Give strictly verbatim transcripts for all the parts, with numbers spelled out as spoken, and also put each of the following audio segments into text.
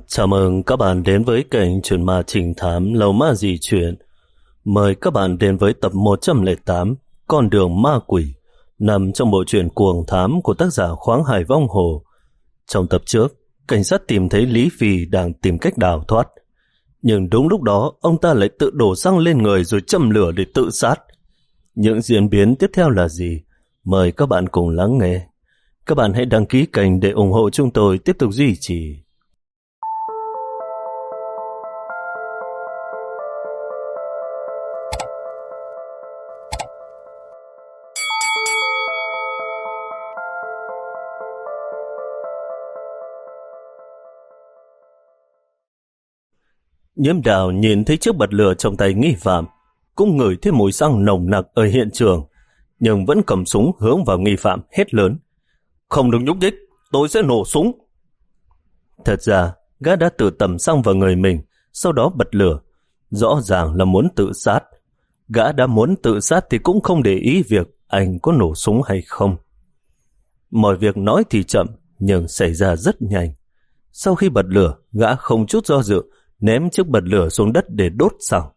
Chào mừng các bạn đến với kênh Truyện Ma Trinh Thám Lầu Ma Dị Chuyện. Mời các bạn đến với tập một trăm lẻ tám Con Đường Ma Quỷ, nằm trong bộ truyện Cuồng Thám của tác giả Khoáng Hải Vong Hồ. Trong tập trước, cảnh sát tìm thấy Lý Phi đang tìm cách đào thoát. Nhưng đúng lúc đó, ông ta lại tự đổ xăng lên người rồi châm lửa để tự sát. Những diễn biến tiếp theo là gì? Mời các bạn cùng lắng nghe. Các bạn hãy đăng ký kênh để ủng hộ chúng tôi tiếp tục duy trì. Nhiễm Đào nhìn thấy chiếc bật lửa trong tay nghi phạm, cũng ngửi thấy mùi xăng nồng nặc ở hiện trường, nhưng vẫn cầm súng hướng vào nghi phạm hét lớn: "Không được nhúc nhích, tôi sẽ nổ súng!" Thật ra, gã đã tự tẩm xăng vào người mình, sau đó bật lửa. Rõ ràng là muốn tự sát. Gã đã muốn tự sát thì cũng không để ý việc anh có nổ súng hay không. Mọi việc nói thì chậm, nhưng xảy ra rất nhanh. Sau khi bật lửa, gã không chút do dự ném chiếc bật lửa xuống đất để đốt xăng.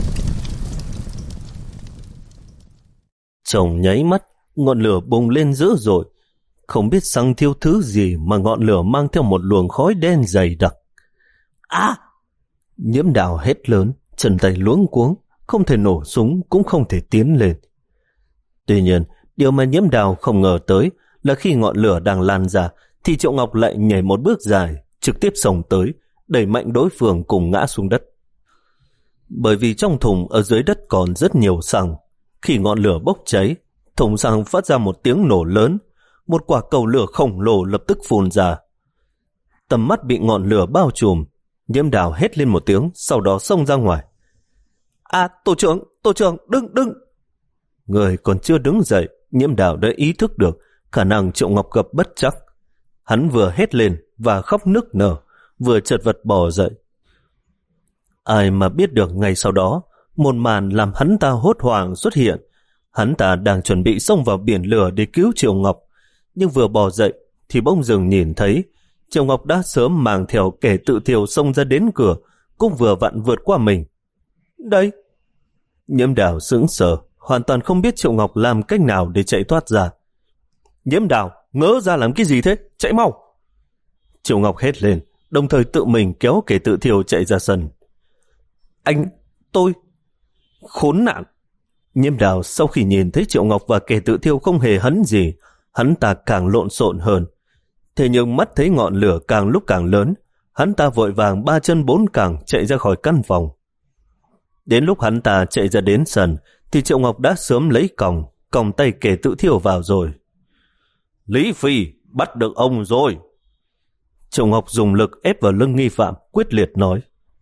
Trong nháy mắt, ngọn lửa bùng lên dữ dội. Không biết xăng thiêu thứ gì mà ngọn lửa mang theo một luồng khói đen dày đặc. À! Nhiễm Đào hét lớn, chân tay luống cuống, không thể nổ súng cũng không thể tiến lên. Tuy nhiên, điều mà Nhiễm Đào không ngờ tới là khi ngọn lửa đang lan ra thì Triệu Ngọc lại nhảy một bước dài, trực tiếp xông tới, đẩy mạnh đối phương cùng ngã xuống đất. Bởi vì trong thùng ở dưới đất còn rất nhiều xăng, khi ngọn lửa bốc cháy, thùng xăng phát ra một tiếng nổ lớn, một quả cầu lửa khổng lồ lập tức phun ra. Tầm mắt bị ngọn lửa bao trùm, Nhiễm Đào hét lên một tiếng, sau đó xông ra ngoài. À, tổ trưởng, tổ trưởng, đừng, đừng! Người còn chưa đứng dậy, Nhiễm Đào đã ý thức được khả năng Triệu Ngọc gặp bất trắc. Hắn vừa hét lên và khóc nức nở, vừa chật vật bò dậy. Ai mà biết được ngày sau đó, một màn làm hắn ta hốt hoảng xuất hiện. Hắn ta đang chuẩn bị xông vào biển lửa để cứu Triệu Ngọc, nhưng vừa bò dậy thì bỗng dưng nhìn thấy Triệu Ngọc đã sớm mang theo kẻ tự thiêu xông ra đến cửa, cũng vừa vặn vượt qua mình. Đây! Nhiễm Đào sững sờ, hoàn toàn không biết Triệu Ngọc làm cách nào để chạy thoát ra. Nhiễm Đào, ngỡ ra làm cái gì thế? Chạy mau! Triệu Ngọc hét lên, đồng thời tự mình kéo kẻ tự thiêu chạy ra sân. Anh, tôi... Khốn nạn! Nhiễm Đào sau khi nhìn thấy Triệu Ngọc và kẻ tự thiêu không hề hấn gì, hắn ta càng lộn xộn hơn. Thế nhưng mắt thấy ngọn lửa càng lúc càng lớn, hắn ta vội vàng ba chân bốn cẳng chạy ra khỏi căn phòng. Đến lúc hắn ta chạy ra đến sân, thì Triệu Ngọc đã sớm lấy còng, còng tay kẻ tự thiêu vào rồi. Lý Phi, bắt được ông rồi! Triệu Ngọc dùng lực ép vào lưng nghi phạm, quyết liệt nói.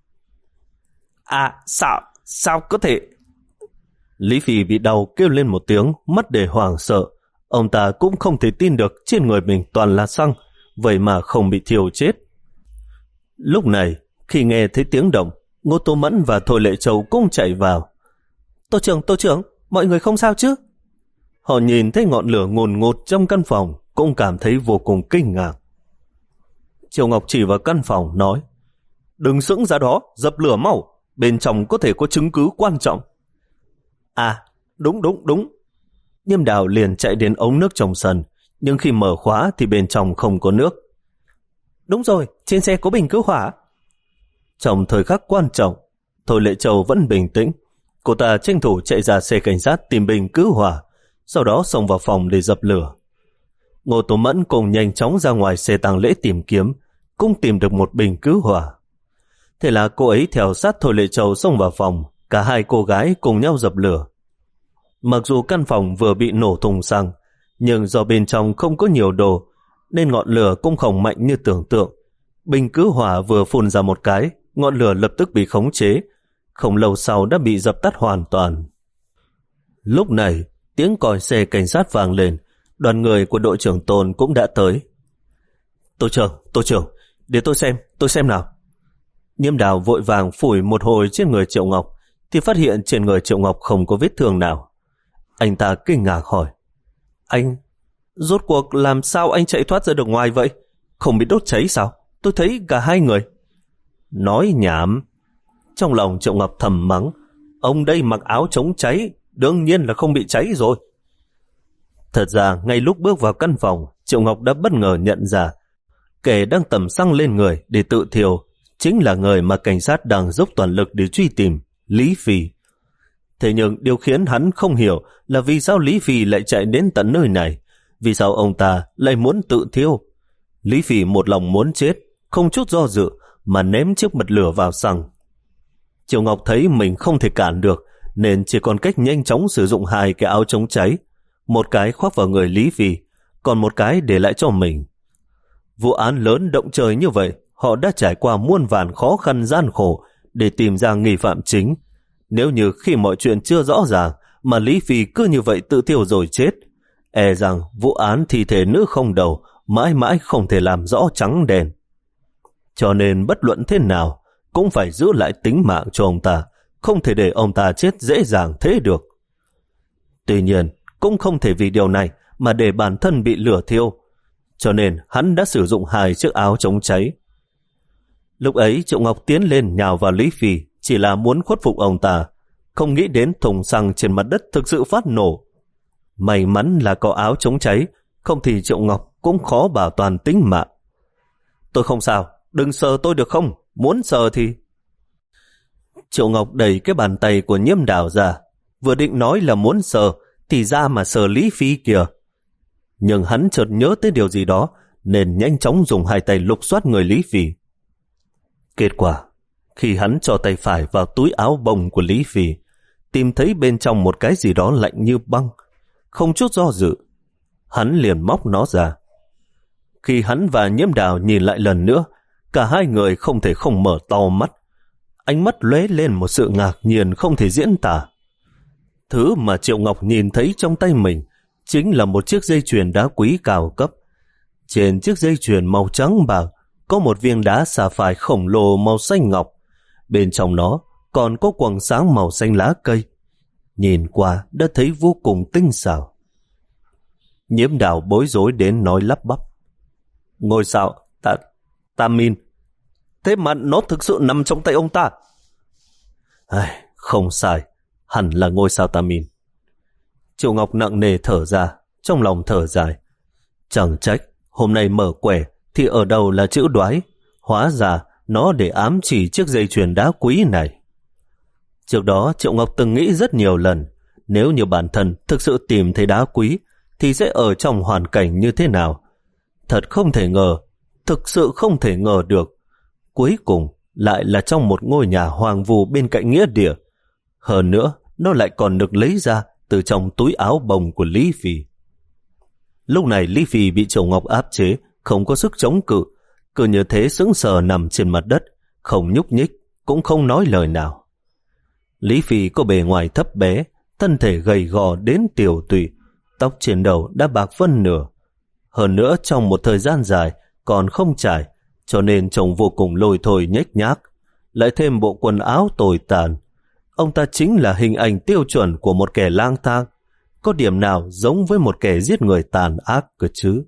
À, sao, sao có thể... Lý Phi bị đau kêu lên một tiếng, mắt để hoảng sợ. Ông ta cũng không thể tin được trên người mình toàn là xăng, vậy mà không bị thiêu chết. Lúc này, khi nghe thấy tiếng động, Ngô Tô Mẫn và Thôi Lệ Châu cũng chạy vào. Tô trưởng, tô trưởng, mọi người không sao chứ? Họ nhìn thấy ngọn lửa ngùn ngụt trong căn phòng, cũng cảm thấy vô cùng kinh ngạc. Triệu Ngọc chỉ vào căn phòng nói: Đừng sững ra đó, dập lửa mau, bên trong có thể có chứng cứ quan trọng. À, đúng đúng đúng. Nhiễm Đào liền chạy đến ống nước trong sân, nhưng khi mở khóa thì bên trong không có nước. Đúng rồi, trên xe có bình cứu hỏa. Trong thời khắc quan trọng, Thôi Lệ Châu vẫn bình tĩnh. Cô ta tranh thủ chạy ra xe cảnh sát tìm bình cứu hỏa, sau đó xông vào phòng để dập lửa. Ngô Tố Mẫn cùng nhanh chóng ra ngoài xe tang lễ tìm kiếm, cũng tìm được một bình cứu hỏa. Thế là cô ấy theo sát Thôi Lệ Châu xông vào phòng, cả hai cô gái cùng nhau dập lửa. Mặc dù căn phòng vừa bị nổ thùng xăng, nhưng do bên trong không có nhiều đồ, nên ngọn lửa cũng không mạnh như tưởng tượng. Bình cứu hỏa vừa phun ra một cái, ngọn lửa lập tức bị khống chế, không lâu sau đã bị dập tắt hoàn toàn. Lúc này, tiếng còi xe cảnh sát vang lên, đoàn người của đội trưởng Tôn cũng đã tới. Tổ trưởng, tổ trưởng, để tôi xem, tôi xem nào. Nhiễm Đào vội vàng phủi một hồi trên người Triệu Ngọc, thì phát hiện trên người Triệu Ngọc không có vết thương nào. Anh ta kinh ngạc hỏi: Anh, rốt cuộc làm sao anh chạy thoát ra được ngoài vậy? Không bị đốt cháy sao? Tôi thấy cả hai người. Nói nhảm. Trong lòng Triệu Ngọc thầm mắng, ông đây mặc áo chống cháy, đương nhiên là không bị cháy rồi. Thật ra, ngay lúc bước vào căn phòng, Triệu Ngọc đã bất ngờ nhận ra kẻ đang tẩm xăng lên người để tự thiêu chính là người mà cảnh sát đang dốc toàn lực để truy tìm, Lý Phi. Thế nhưng điều khiến hắn không hiểu là vì sao Lý Phi lại chạy đến tận nơi này, vì sao ông ta lại muốn tự thiêu. Lý Phi một lòng muốn chết, không chút do dự mà ném chiếc bật lửa vào xăng. Triệu Ngọc thấy mình không thể cản được, nên chỉ còn cách nhanh chóng sử dụng hai cái áo chống cháy, một cái khoác vào người Lý Phi, còn một cái để lại cho mình. Vụ án lớn động trời như vậy, họ đã trải qua muôn vàn khó khăn gian khổ để tìm ra nghi phạm chính. Nếu như khi mọi chuyện chưa rõ ràng mà Lý Phi cứ như vậy tự thiêu rồi chết, e rằng vụ án thi thể nữ không đầu mãi mãi không thể làm rõ trắng đen. Cho nên bất luận thế nào cũng phải giữ lại tính mạng cho ông ta, không thể để ông ta chết dễ dàng thế được. Tuy nhiên, cũng không thể vì điều này mà để bản thân bị lửa thiêu, cho nên hắn đã sử dụng hai chiếc áo chống cháy. Lúc ấy Triệu Ngọc tiến lên nhào vào Lý Phi, chỉ là muốn khuất phục ông ta, không nghĩ đến thùng xăng trên mặt đất thực sự phát nổ. May mắn là có áo chống cháy, không thì Triệu Ngọc cũng khó bảo toàn tính mạng. Tôi không sao, đừng sờ tôi được không? Muốn sờ thì... Triệu Ngọc đẩy cái bàn tay của Nhiễm Đào ra, vừa định nói là muốn sờ thì ra mà sờ Lý Phi kìa. Nhưng hắn chợt nhớ tới điều gì đó nên nhanh chóng dùng hai tay lục soát người Lý Phi. Kết quả, khi hắn cho tay phải vào túi áo bông của Lý Phi, tìm thấy bên trong một cái gì đó lạnh như băng. Không chút do dự, hắn liền móc nó ra. Khi hắn và Nhiễm Đào nhìn lại lần nữa, cả hai người không thể không mở to mắt. Ánh mắt lóe lên một sự ngạc nhiên không thể diễn tả. Thứ mà Triệu Ngọc nhìn thấy trong tay mình chính là một chiếc dây chuyền đá quý cao cấp. Trên chiếc dây chuyền màu trắng bạc có một viên đá sapphire khổng lồ màu xanh ngọc. Bên trong nó còn có quầng sáng màu xanh lá cây. Nhìn qua đã thấy vô cùng tinh xảo. Nhiễm Đào bối rối đến nói lắp bắp. Ngôi sao ta, Tamin. Thế mà nó thực sự nằm trong tay ông ta. Ai, không sai, hẳn là ngôi sao Tamin. Triệu Ngọc nặng nề thở ra, trong lòng thở dài. Chẳng trách, hôm nay mở quẻ thì ở đầu là chữ đoái, hóa ra nó để ám chỉ chiếc dây chuyền đá quý này. Trước đó Triệu Ngọc từng nghĩ rất nhiều lần, nếu như bản thân thực sự tìm thấy đá quý thì sẽ ở trong hoàn cảnh như thế nào. Thật không thể ngờ, thực sự không thể ngờ được. Cuối cùng lại là trong một ngôi nhà hoang vu bên cạnh nghĩa địa. Hơn nữa, nó lại còn được lấy ra từ trong túi áo bông của Lý Phi. Lúc này Lý Phi bị Triệu Ngọc áp chế, không có sức chống cự, cứ như thế sững sờ nằm trên mặt đất, không nhúc nhích, cũng không nói lời nào. Lý Phi có bề ngoài thấp bé, thân thể gầy gò đến tiểu tụy, tóc trên đầu đã bạc phân nửa. Hơn nữa trong một thời gian dài còn không trải, cho nên trông vô cùng lôi thôi nhếch nhác, lại thêm bộ quần áo tồi tàn. Ông ta chính là hình ảnh tiêu chuẩn của một kẻ lang thang, có điểm nào giống với một kẻ giết người tàn ác cơ chứ?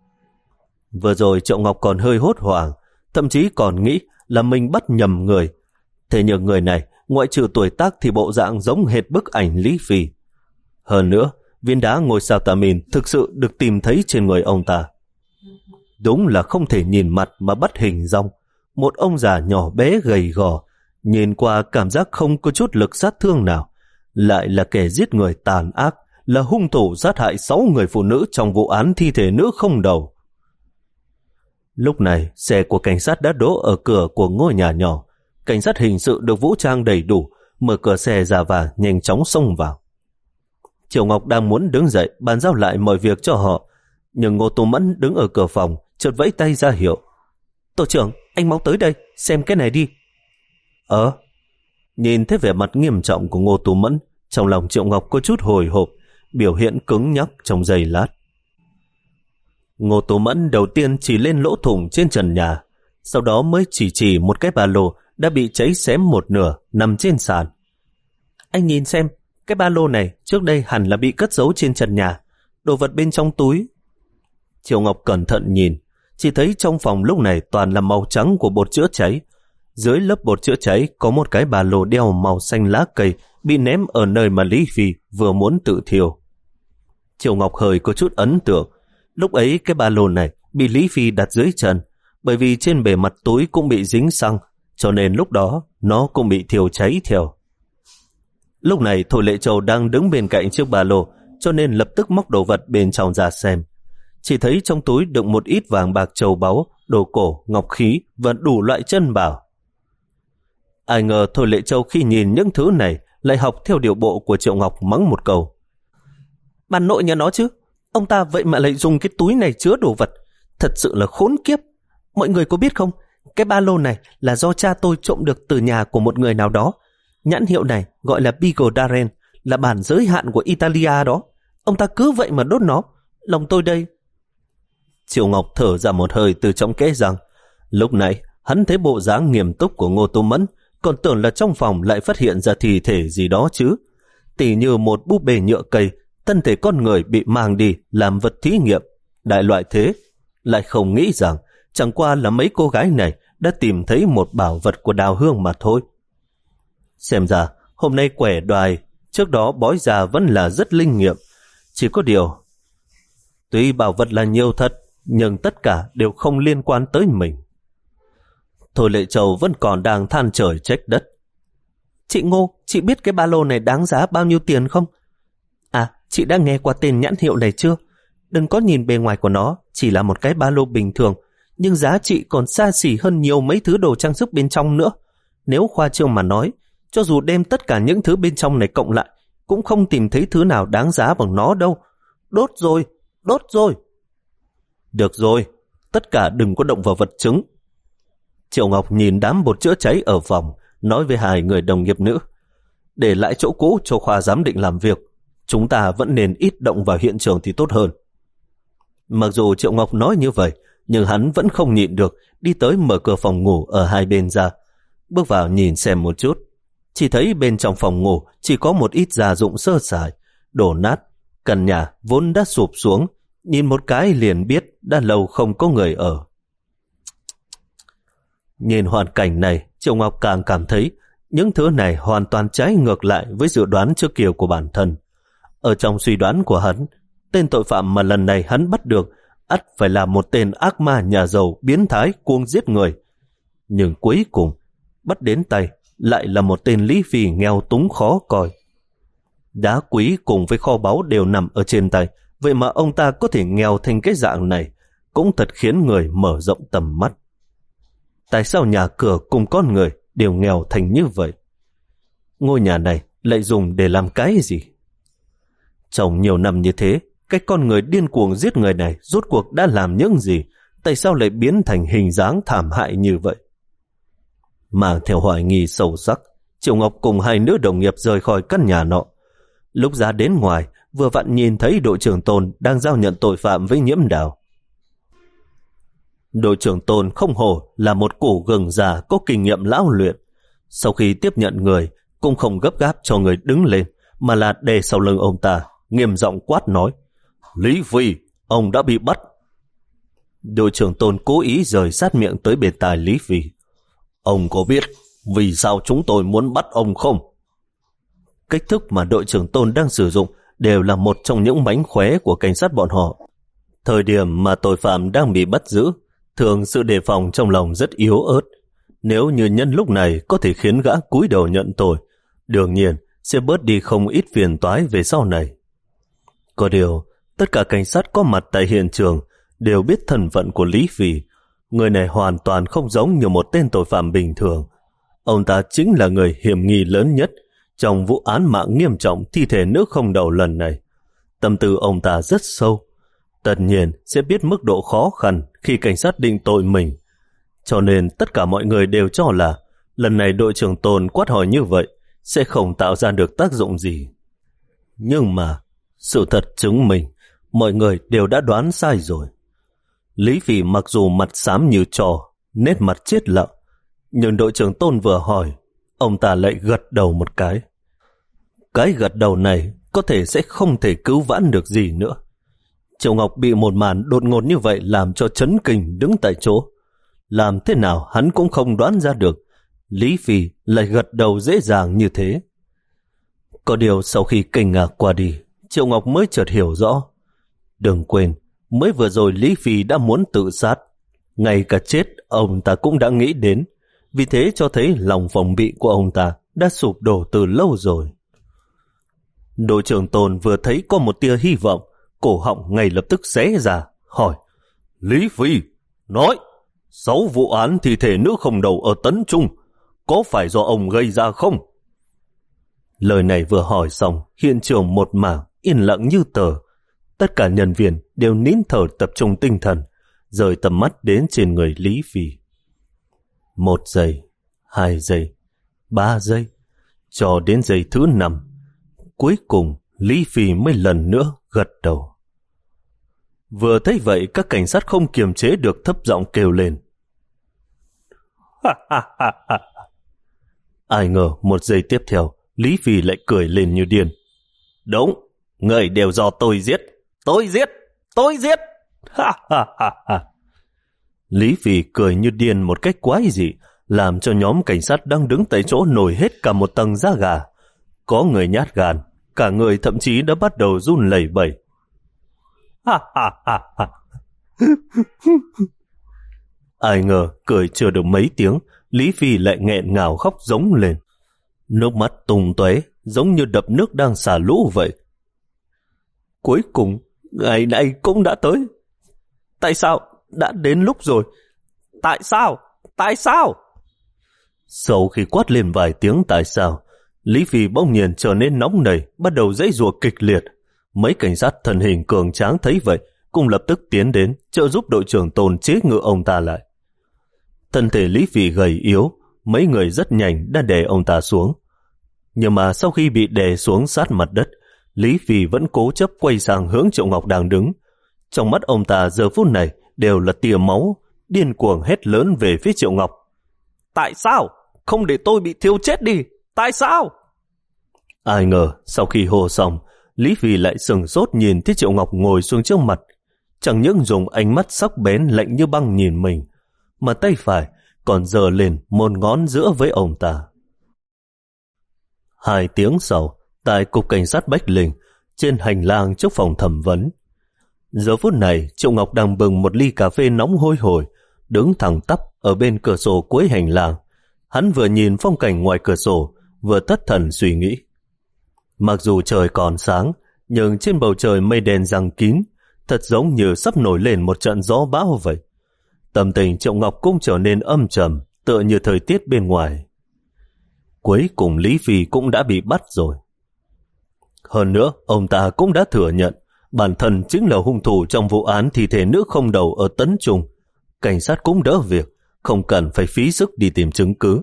Vừa rồi Triệu Ngọc còn hơi hốt hoảng, thậm chí còn nghĩ là mình bắt nhầm người. Thế nhưng người này, ngoại trừ tuổi tác thì bộ dạng giống hệt bức ảnh Lý Phi. Hơn nữa, viên đá ngôi sao Tamin thực sự được tìm thấy trên người ông ta. Đúng là không thể nhìn mặt mà bắt hình dong. Một ông già nhỏ bé gầy gò, nhìn qua cảm giác không có chút lực sát thương nào, lại là kẻ giết người tàn ác, là hung thủ sát hại sáu người phụ nữ trong vụ án thi thể nữ không đầu. Lúc này, xe của cảnh sát đã đỗ ở cửa của ngôi nhà nhỏ. Cảnh sát hình sự được vũ trang đầy đủ, mở cửa xe ra và nhanh chóng xông vào. Triệu Ngọc đang muốn đứng dậy bàn giao lại mọi việc cho họ, nhưng Ngô Tô Mẫn đứng ở cửa phòng, chợt vẫy tay ra hiệu. Tổ trưởng, anh mau tới đây, xem cái này đi. Ờ, nhìn thấy vẻ mặt nghiêm trọng của Ngô Tô Mẫn, trong lòng Triệu Ngọc có chút hồi hộp, biểu hiện cứng nhắc trong giây lát. Ngô Tô Mẫn đầu tiên chỉ lên lỗ thủng trên trần nhà, sau đó mới chỉ chỉ một cái ba lô đã bị cháy xém một nửa nằm trên sàn. Anh nhìn xem, cái ba lô này trước đây hẳn là bị cất giấu trên trần nhà, đồ vật bên trong túi. Triệu Ngọc cẩn thận nhìn, chỉ thấy trong phòng lúc này toàn là màu trắng của bột chữa cháy. Dưới lớp bột chữa cháy có một cái ba lô đeo màu xanh lá cây bị ném ở nơi mà Lý Phi vừa muốn tự thiêu. Triệu Ngọc hơi có chút ấn tượng. Lúc ấy cái ba lô này bị Lý Phi đặt dưới chân, bởi vì trên bề mặt túi cũng bị dính xăng, cho nên lúc đó nó cũng bị thiêu cháy theo. Lúc này Thôi Lệ Châu đang đứng bên cạnh chiếc ba lô, cho nên lập tức móc đồ vật bên trong ra xem. Chỉ thấy trong túi đựng một ít vàng bạc châu báu, đồ cổ, ngọc khí và đủ loại chân bảo. Ai ngờ Thôi Lệ Châu khi nhìn những thứ này lại học theo điệu bộ của Triệu Ngọc, mắng một câu: "Bà nội nhà nó chứ, ông ta vậy mà lại dùng cái túi này chứa đồ vật, thật sự là khốn kiếp. Mọi người có biết không, cái ba lô này là do cha tôi trộm được từ nhà của một người nào đó. Nhãn hiệu này gọi là Pico Darren, là bản giới hạn của Italia đó. Ông ta cứ vậy mà đốt nó, lòng tôi đây." Triệu Ngọc thở ra một hơi từ trong kẽ răng. Lúc này hắn thấy bộ dáng nghiêm túc của Ngô Tô Mẫn, còn tưởng là trong phòng lại phát hiện ra thi thể gì đó chứ. Tỉ như một búp bê nhựa cây, thân thể con người bị mang đi làm vật thí nghiệm, đại loại thế. Lại không nghĩ rằng chẳng qua là mấy cô gái này đã tìm thấy một bảo vật của Đào Hương mà thôi. Xem ra hôm nay quẻ đoài trước đó bói ra vẫn là rất linh nghiệm. Chỉ có điều, tuy bảo vật là nhiều thật, nhưng tất cả đều không liên quan tới mình. Thôi Lệ Châu vẫn còn đang than trời trách đất. "Chị Ngô, chị biết cái ba lô này đáng giá bao nhiêu tiền không?" "À, chị đã nghe qua tên nhãn hiệu này chưa? Đừng có nhìn bề ngoài của nó, chỉ là một cái ba lô bình thường, nhưng giá trị còn xa xỉ hơn nhiều mấy thứ đồ trang sức bên trong nữa. Nếu khoa trương mà nói, cho dù đem tất cả những thứ bên trong này cộng lại, cũng không tìm thấy thứ nào đáng giá bằng nó đâu. Đốt rồi, đốt rồi." "Được rồi, tất cả đừng có động vào vật chứng." Triệu Ngọc nhìn đám bột chữa cháy ở phòng, nói với hai người đồng nghiệp nữ: "Để lại chỗ cũ cho khoa giám định làm việc, chúng ta vẫn nên ít động vào hiện trường thì tốt hơn." Mặc dù Triệu Ngọc nói như vậy, nhưng hắn vẫn không nhịn được, đi tới mở cửa phòng ngủ ở hai bên ra, bước vào nhìn xem một chút. Chỉ thấy bên trong phòng ngủ chỉ có một ít gia dụng sơ sài, đổ nát, căn nhà vốn đã sụp xuống, nhìn một cái liền biết đã lâu không có người ở. Nhìn hoàn cảnh này, Triệu Ngọc càng cảm thấy những thứ này hoàn toàn trái ngược lại với dự đoán trước kia của bản thân. Ở trong suy đoán của hắn, tên tội phạm mà lần này hắn bắt được ắt phải là một tên ác ma nhà giàu biến thái cuồng giết người. Nhưng cuối cùng, bắt đến tay lại là một tên Lý Phi nghèo túng khó coi. Đá quý cùng với kho báu đều nằm ở trên tay, vậy mà ông ta có thể nghèo thành cái dạng này, cũng thật khiến người mở rộng tầm mắt. Tại sao nhà cửa cùng con người đều nghèo thành như vậy? Ngôi nhà này lại dùng để làm cái gì? Trong nhiều năm như thế, cái con người điên cuồng giết người này rốt cuộc đã làm những gì? Tại sao lại biến thành hình dáng thảm hại như vậy? Mang theo hoài nghi sâu sắc, Triệu Ngọc cùng hai nữ đồng nghiệp rời khỏi căn nhà nọ. Lúc ra đến ngoài, vừa vặn nhìn thấy đội trưởng Tôn đang giao nhận tội phạm với Nhiễm Đào. Đội trưởng Tôn không hổ là một củ gừng già có kinh nghiệm lão luyện. Sau khi tiếp nhận người, cũng không gấp gáp cho người đứng lên, mà là đè sau lưng ông ta, nghiêm giọng quát nói: "Lý Phi, ông đã bị bắt." Đội trưởng Tôn cố ý rời sát miệng tới bên tai Lý Phi: "Ông có biết vì sao chúng tôi muốn bắt ông không?" Cách thức mà đội trưởng Tôn đang sử dụng đều là một trong những mánh khóe của cảnh sát bọn họ. Thời điểm mà tội phạm đang bị bắt giữ, thường sự đề phòng trong lòng rất yếu ớt. Nếu như nhân lúc này có thể khiến gã cúi đầu nhận tội, đương nhiên sẽ bớt đi không ít phiền toái về sau này. Có điều, tất cả cảnh sát có mặt tại hiện trường đều biết thân phận của Lý Phi. Người này hoàn toàn không giống như một tên tội phạm bình thường. Ông ta chính là người hiểm nghi lớn nhất trong vụ án mạng nghiêm trọng thi thể nữ không đầu lần này. Tâm tư ông ta rất sâu, tất nhiên sẽ biết mức độ khó khăn khi cảnh sát định tội mình. Cho nên tất cả mọi người đều cho là lần này đội trưởng Tôn quát hỏi như vậy sẽ không tạo ra được tác dụng gì. Nhưng mà sự thật chứng minh mọi người đều đã đoán sai rồi. Lý Phi mặc dù mặt xám như trò, nét mặt chết lặng, nhưng đội trưởng Tôn vừa hỏi, ông ta lại gật đầu một cái. Cái gật đầu này có thể sẽ không thể cứu vãn được gì nữa. Triệu Ngọc bị một màn đột ngột như vậy làm cho chấn kinh đứng tại chỗ. Làm thế nào hắn cũng không đoán ra được Lý Phi lại gật đầu dễ dàng như thế. Có điều sau khi kinh ngạc qua đi, Triệu Ngọc mới chợt hiểu rõ. Đừng quên, mới vừa rồi Lý Phi đã muốn tự sát. Ngay cả chết ông ta cũng đã nghĩ đến. Vì thế cho thấy lòng phòng bị của ông ta đã sụp đổ từ lâu rồi. Đội trưởng Tôn vừa thấy có một tia hy vọng, cổ họng ngay lập tức xé ra, hỏi: Lý Phi, nói, sáu vụ án thi thể nữ không đầu ở Tấn Trung, có phải do ông gây ra không? Lời này vừa hỏi xong, hiện trường một mảng yên lặng như tờ. Tất cả nhân viên đều nín thở tập trung tinh thần, rời tầm mắt đến trên người Lý Phi. Một giây, hai giây, ba giây, cho đến giây thứ năm, cuối cùng Lý Phi mới lần nữa gật đầu. Vừa thấy vậy, các cảnh sát không kiềm chế được thấp giọng kêu lên. Ai ngờ một giây tiếp theo, Lý Phi lại cười lên như điên. Đúng, người đều do tôi giết, tôi giết, tôi giết. Lý Phi cười như điên một cách quái dị, làm cho nhóm cảnh sát đang đứng tại chỗ nổi hết cả một tầng da gà. Có người nhát gan, cả người thậm chí đã bắt đầu run lẩy bẩy. Ai ngờ cười chưa được mấy tiếng, Lý Phi lại nghẹn ngào khóc rống lên. Nước mắt tung tóe giống như đập nước đang xả lũ vậy. Cuối cùng ngày này cũng đã tới. Tại sao đã đến lúc rồi? Tại sao? Tại sao? Sau khi quát lên vài tiếng tại sao, Lý Phi bỗng nhiên trở nên nóng nảy, bắt đầu giãy giụa kịch liệt. Mấy cảnh sát thân hình cường tráng thấy vậy cũng lập tức tiến đến trợ giúp đội trưởng Tôn chế ngự ông ta lại. Thân thể Lý Phi gầy yếu, mấy người rất nhanh đã đè ông ta xuống. Nhưng mà sau khi bị đè xuống sát mặt đất, Lý Phi vẫn cố chấp quay sang hướng Triệu Ngọc đang đứng. Trong mắt ông ta giờ phút này đều là tia máu, điên cuồng hét lớn về phía Triệu Ngọc. Tại sao? Không để tôi bị thiêu chết đi! Tại sao? Ai ngờ sau khi hô xong, Lý Phi lại sừng sốt nhìn thấy Triệu Ngọc ngồi xuống trước mặt. Chẳng những dùng ánh mắt sắc bén lạnh như băng nhìn mình, mà tay phải còn giơ lên một ngón giữa với ông ta. Hai tiếng sau, tại cục cảnh sát Bách Linh, trên hành lang trước phòng thẩm vấn. Giờ phút này, Triệu Ngọc đang bưng một ly cà phê nóng hôi hổi, đứng thẳng tắp ở bên cửa sổ cuối hành lang. Hắn vừa nhìn phong cảnh ngoài cửa sổ, vừa thất thần suy nghĩ. Mặc dù trời còn sáng, nhưng trên bầu trời mây đen giăng kín, thật giống như sắp nổi lên một trận gió bão vậy. Tâm tình Triệu Ngọc cũng trở nên âm trầm, tựa như thời tiết bên ngoài. Cuối cùng Lý Phi cũng đã bị bắt rồi. Hơn nữa, ông ta cũng đã thừa nhận bản thân chính là hung thủ trong vụ án thi thể nữ không đầu ở Tấn Trung. Cảnh sát cũng đỡ việc, không cần phải phí sức đi tìm chứng cứ.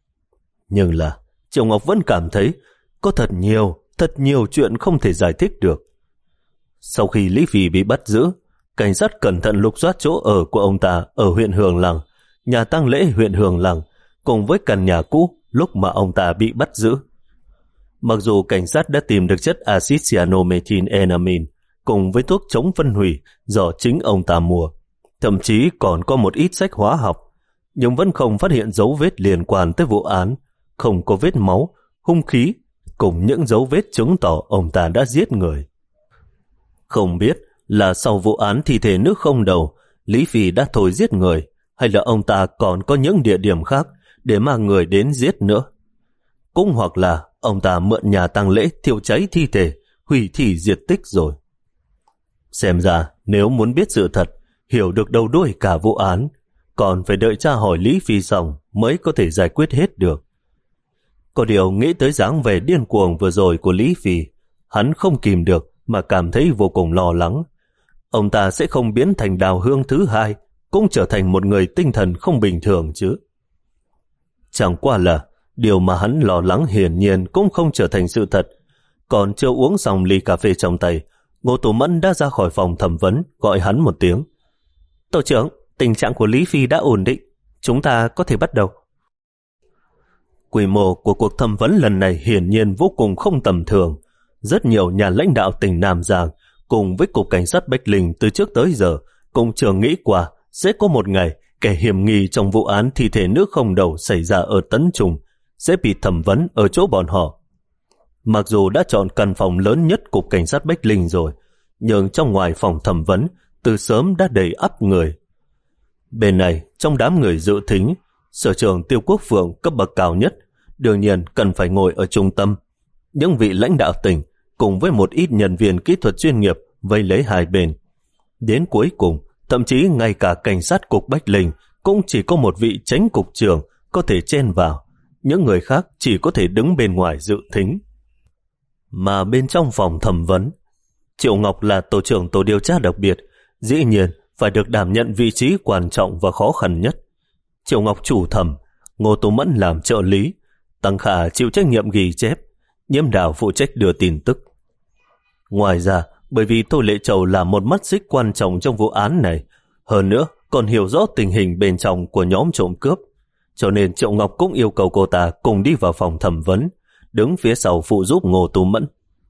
Nhưng là, Triệu Ngọc vẫn cảm thấy có thật nhiều, thật nhiều chuyện không thể giải thích được. Sau khi Lý Phi bị bắt giữ, cảnh sát cẩn thận lục soát chỗ ở của ông ta ở huyện Hường Lăng, nhà tang lễ huyện Hường Lăng, cùng với căn nhà cũ lúc mà ông ta bị bắt giữ. Mặc dù cảnh sát đã tìm được chất axit cyanomethylenamine cùng với thuốc chống phân hủy do chính ông ta mua, thậm chí còn có một ít sách hóa học, nhưng vẫn không phát hiện dấu vết liên quan tới vụ án, không có vết máu, hung khí, cùng những dấu vết chứng tỏ ông ta đã giết người. Không biết là sau vụ án thi thể nữ không đầu, Lý Phi đã thôi giết người, hay là ông ta còn có những địa điểm khác để mang người đến giết nữa. Cũng hoặc là ông ta mượn nhà tang lễ thiêu cháy thi thể, hủy thi diệt tích rồi. Xem ra nếu muốn biết sự thật, hiểu được đầu đuôi cả vụ án, còn phải đợi tra hỏi Lý Phi xong mới có thể giải quyết hết được. Có điều nghĩ tới dáng vẻ điên cuồng vừa rồi của Lý Phi, hắn không kìm được mà cảm thấy vô cùng lo lắng. Ông ta sẽ không biến thành Đào Hương thứ hai, cũng trở thành một người tinh thần không bình thường chứ. Chẳng qua là điều mà hắn lo lắng hiển nhiên cũng không trở thành sự thật. Còn chưa uống xong ly cà phê trong tay, Ngô Tú Mẫn đã ra khỏi phòng thẩm vấn, gọi hắn một tiếng. Tổ trưởng, tình trạng của Lý Phi đã ổn định, chúng ta có thể bắt đầu. Quy mô của cuộc thẩm vấn lần này hiển nhiên vô cùng không tầm thường. Rất nhiều nhà lãnh đạo tỉnh Nam Giang cùng với cục cảnh sát Bách Linh từ trước tới giờ cũng chưa nghĩ qua sẽ có một ngày kẻ hiểm nghi trong vụ án thi thể nước không đầu xảy ra ở Tấn Trung sẽ bị thẩm vấn ở chỗ bọn họ. Mặc dù đã chọn căn phòng lớn nhất cục cảnh sát Bách Linh rồi, nhưng trong ngoài phòng thẩm vấn từ sớm đã đầy ắp người. Bên này, trong đám người dự thính, sở trưởng Tiêu Quốc Phượng cấp bậc cao nhất, đương nhiên cần phải ngồi ở trung tâm. Những vị lãnh đạo tỉnh cùng với một ít nhân viên kỹ thuật chuyên nghiệp vây lấy hai bên. Đến cuối cùng, thậm chí ngay cả cảnh sát cục Bách Linh cũng chỉ có một vị chánh cục trưởng có thể chen vào. Những người khác chỉ có thể đứng bên ngoài dự thính. Mà bên trong phòng thẩm vấn, Triệu Ngọc là tổ trưởng tổ điều tra đặc biệt, dĩ nhiên phải được đảm nhận vị trí quan trọng và khó khăn nhất. Triệu Ngọc chủ thẩm, Ngô Tú Mẫn làm trợ lý, Tăng Khả chịu trách nhiệm ghi chép, Nhiễm Đào phụ trách đưa tin tức. Ngoài ra, bởi vì Tô Lệ Trầu là một mắt xích quan trọng trong vụ án này, hơn nữa còn hiểu rõ tình hình bên trong của nhóm trộm cướp, cho nên Triệu Ngọc cũng yêu cầu cô ta cùng đi vào phòng thẩm vấn, đứng phía sau phụ giúp Ngô Tú Mẫn.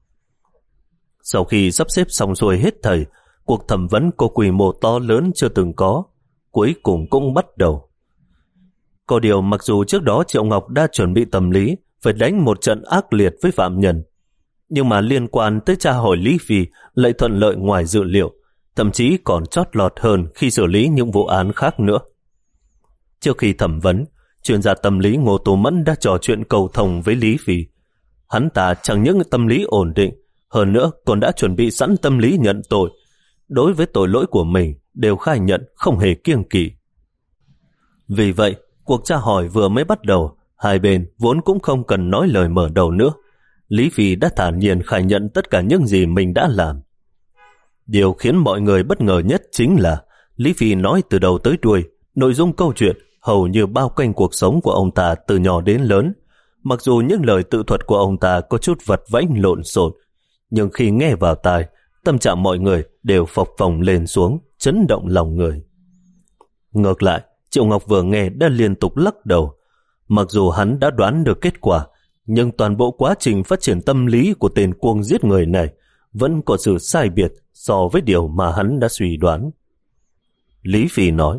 Sau khi sắp xếp xong xuôi hết thảy, cuộc thẩm vấn có quy mô to lớn chưa từng có, cuối cùng cũng bắt đầu. Có điều mặc dù trước đó Triệu Ngọc đã chuẩn bị tâm lý phải đánh một trận ác liệt với phạm nhân, nhưng mà liên quan tới tra hỏi Lý Phi lại thuận lợi ngoài dự liệu, thậm chí còn chót lọt hơn khi xử lý những vụ án khác nữa. Trước khi thẩm vấn, chuyên gia tâm lý Ngô Tú Mẫn đã trò chuyện cầu thông với Lý Phi. Hắn ta chẳng những tâm lý ổn định, hơn nữa còn đã chuẩn bị sẵn tâm lý nhận tội. Đối với tội lỗi của mình đều khai nhận không hề kiêng kỵ. Vì vậy, cuộc tra hỏi vừa mới bắt đầu, hai bên vốn cũng không cần nói lời mở đầu nữa. Lý Phi đã thản nhiên khai nhận tất cả những gì mình đã làm. Điều khiến mọi người bất ngờ nhất chính là Lý Phi nói từ đầu tới đuôi, nội dung câu chuyện hầu như bao quanh cuộc sống của ông ta từ nhỏ đến lớn. Mặc dù những lời tự thuật của ông ta có chút vặt vãnh lộn xộn, nhưng khi nghe vào tai, tâm trạng mọi người đều phập phồng lên xuống, chấn động lòng người. Ngược lại, Triệu Ngọc vừa nghe đã liên tục lắc đầu. Mặc dù hắn đã đoán được kết quả, nhưng toàn bộ quá trình phát triển tâm lý của tên cuồng giết người này vẫn có sự sai biệt so với điều mà hắn đã suy đoán. Lý Phi nói,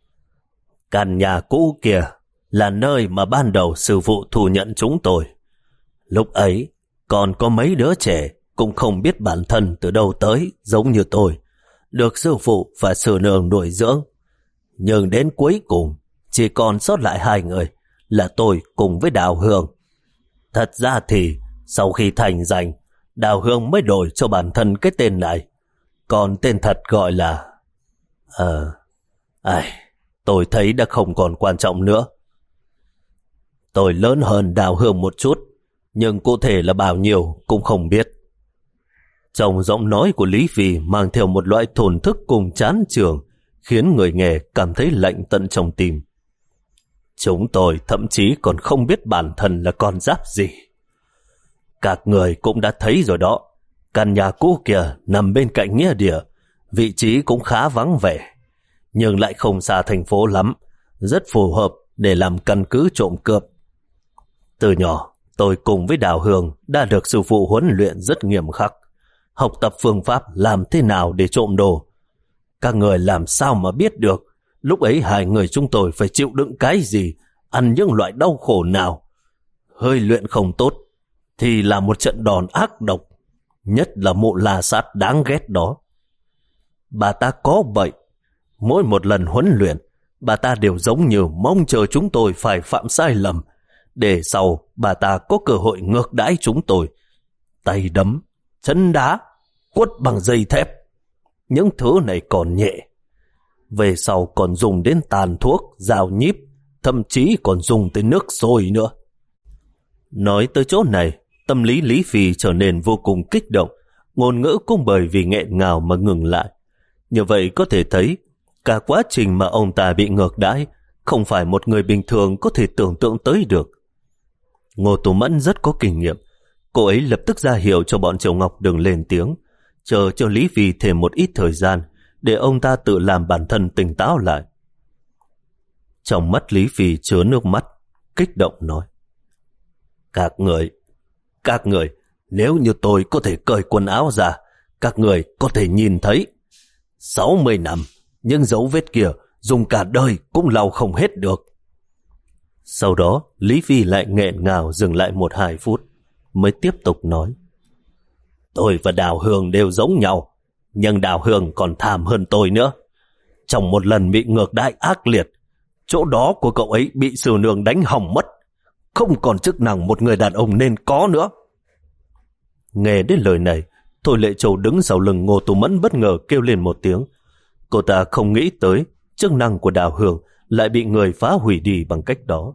căn nhà cũ kia là nơi mà ban đầu sư phụ thu nhận chúng tôi. Lúc ấy, còn có mấy đứa trẻ cũng không biết bản thân từ đâu tới, giống như tôi, được sư phụ và sư nương nuôi dưỡng. Nhưng đến cuối cùng, chỉ còn sót lại hai người, là tôi cùng với Đào Hương. Thật ra thì, sau khi thành danh, Đào Hương mới đổi cho bản thân cái tên này. Còn tên thật gọi là... Ờ... Ai... Tôi thấy đã không còn quan trọng nữa. Tôi lớn hơn Đào Hương một chút, nhưng cụ thể là bao nhiêu cũng không biết. Trong giọng nói của Lý Phi mang theo một loại thổn thức cùng chán chường, khiến người nghe cảm thấy lạnh tận trong tim. Chúng tôi thậm chí còn không biết bản thân là con giáp gì. Các người cũng đã thấy rồi đó, căn nhà cũ kia nằm bên cạnh nghĩa địa, vị trí cũng khá vắng vẻ, nhưng lại không xa thành phố lắm, rất phù hợp để làm căn cứ trộm cướp. Từ nhỏ, tôi cùng với Đào Hương đã được sư phụ huấn luyện rất nghiêm khắc, học tập phương pháp làm thế nào để trộm đồ. Các người làm sao mà biết được lúc ấy hai người chúng tôi phải chịu đựng cái gì, ăn những loại đau khổ nào. Hơi luyện không tốt thì là một trận đòn ác độc, nhất là mụ la sát đáng ghét đó. Bà ta có bệnh, mỗi một lần huấn luyện, bà ta đều giống như mong chờ chúng tôi phải phạm sai lầm, để sau bà ta có cơ hội ngược đãi chúng tôi. Tay đấm, chân đá, quất bằng dây thép. Những thứ này còn nhẹ, về sau còn dùng đến tàn thuốc, dao nhíp, thậm chí còn dùng tới nước sôi nữa. Nói tới chỗ này, tâm lý Lý Phi trở nên vô cùng kích động, ngôn ngữ cũng bởi vì nghẹn ngào mà ngừng lại. Như vậy có thể thấy, cả quá trình mà ông ta bị ngược đãi không phải một người bình thường có thể tưởng tượng tới được. Ngô Tú Mẫn rất có kinh nghiệm, cô ấy lập tức ra hiệu cho bọn Triệu Ngọc đừng lên tiếng, chờ cho Lý Phi thêm một ít thời gian để ông ta tự làm bản thân tỉnh táo lại. Trong mắt Lý Phi chứa nước mắt, kích động nói, Các người, các người, nếu như tôi có thể cởi quần áo ra, các người có thể nhìn thấy. sáu mươi năm, những dấu vết kia dùng cả đời cũng lau không hết được. Sau đó, Lý Phi lại nghẹn ngào dừng lại một hai phút, mới tiếp tục nói. Tôi và Đào Hương đều giống nhau, nhưng Đào Hương còn thảm hơn tôi nữa. Trong một lần bị ngược đãi ác liệt, chỗ đó của cậu ấy bị Sử Nương đánh hỏng mất, không còn chức năng một người đàn ông nên có nữa. Nghe đến lời này, Thôi Lệ Châu đứng sau lưng Ngô Tú Mẫn bất ngờ kêu lên một tiếng. Cô ta không nghĩ tới chức năng của Đào Hương lại bị người phá hủy đi bằng cách đó.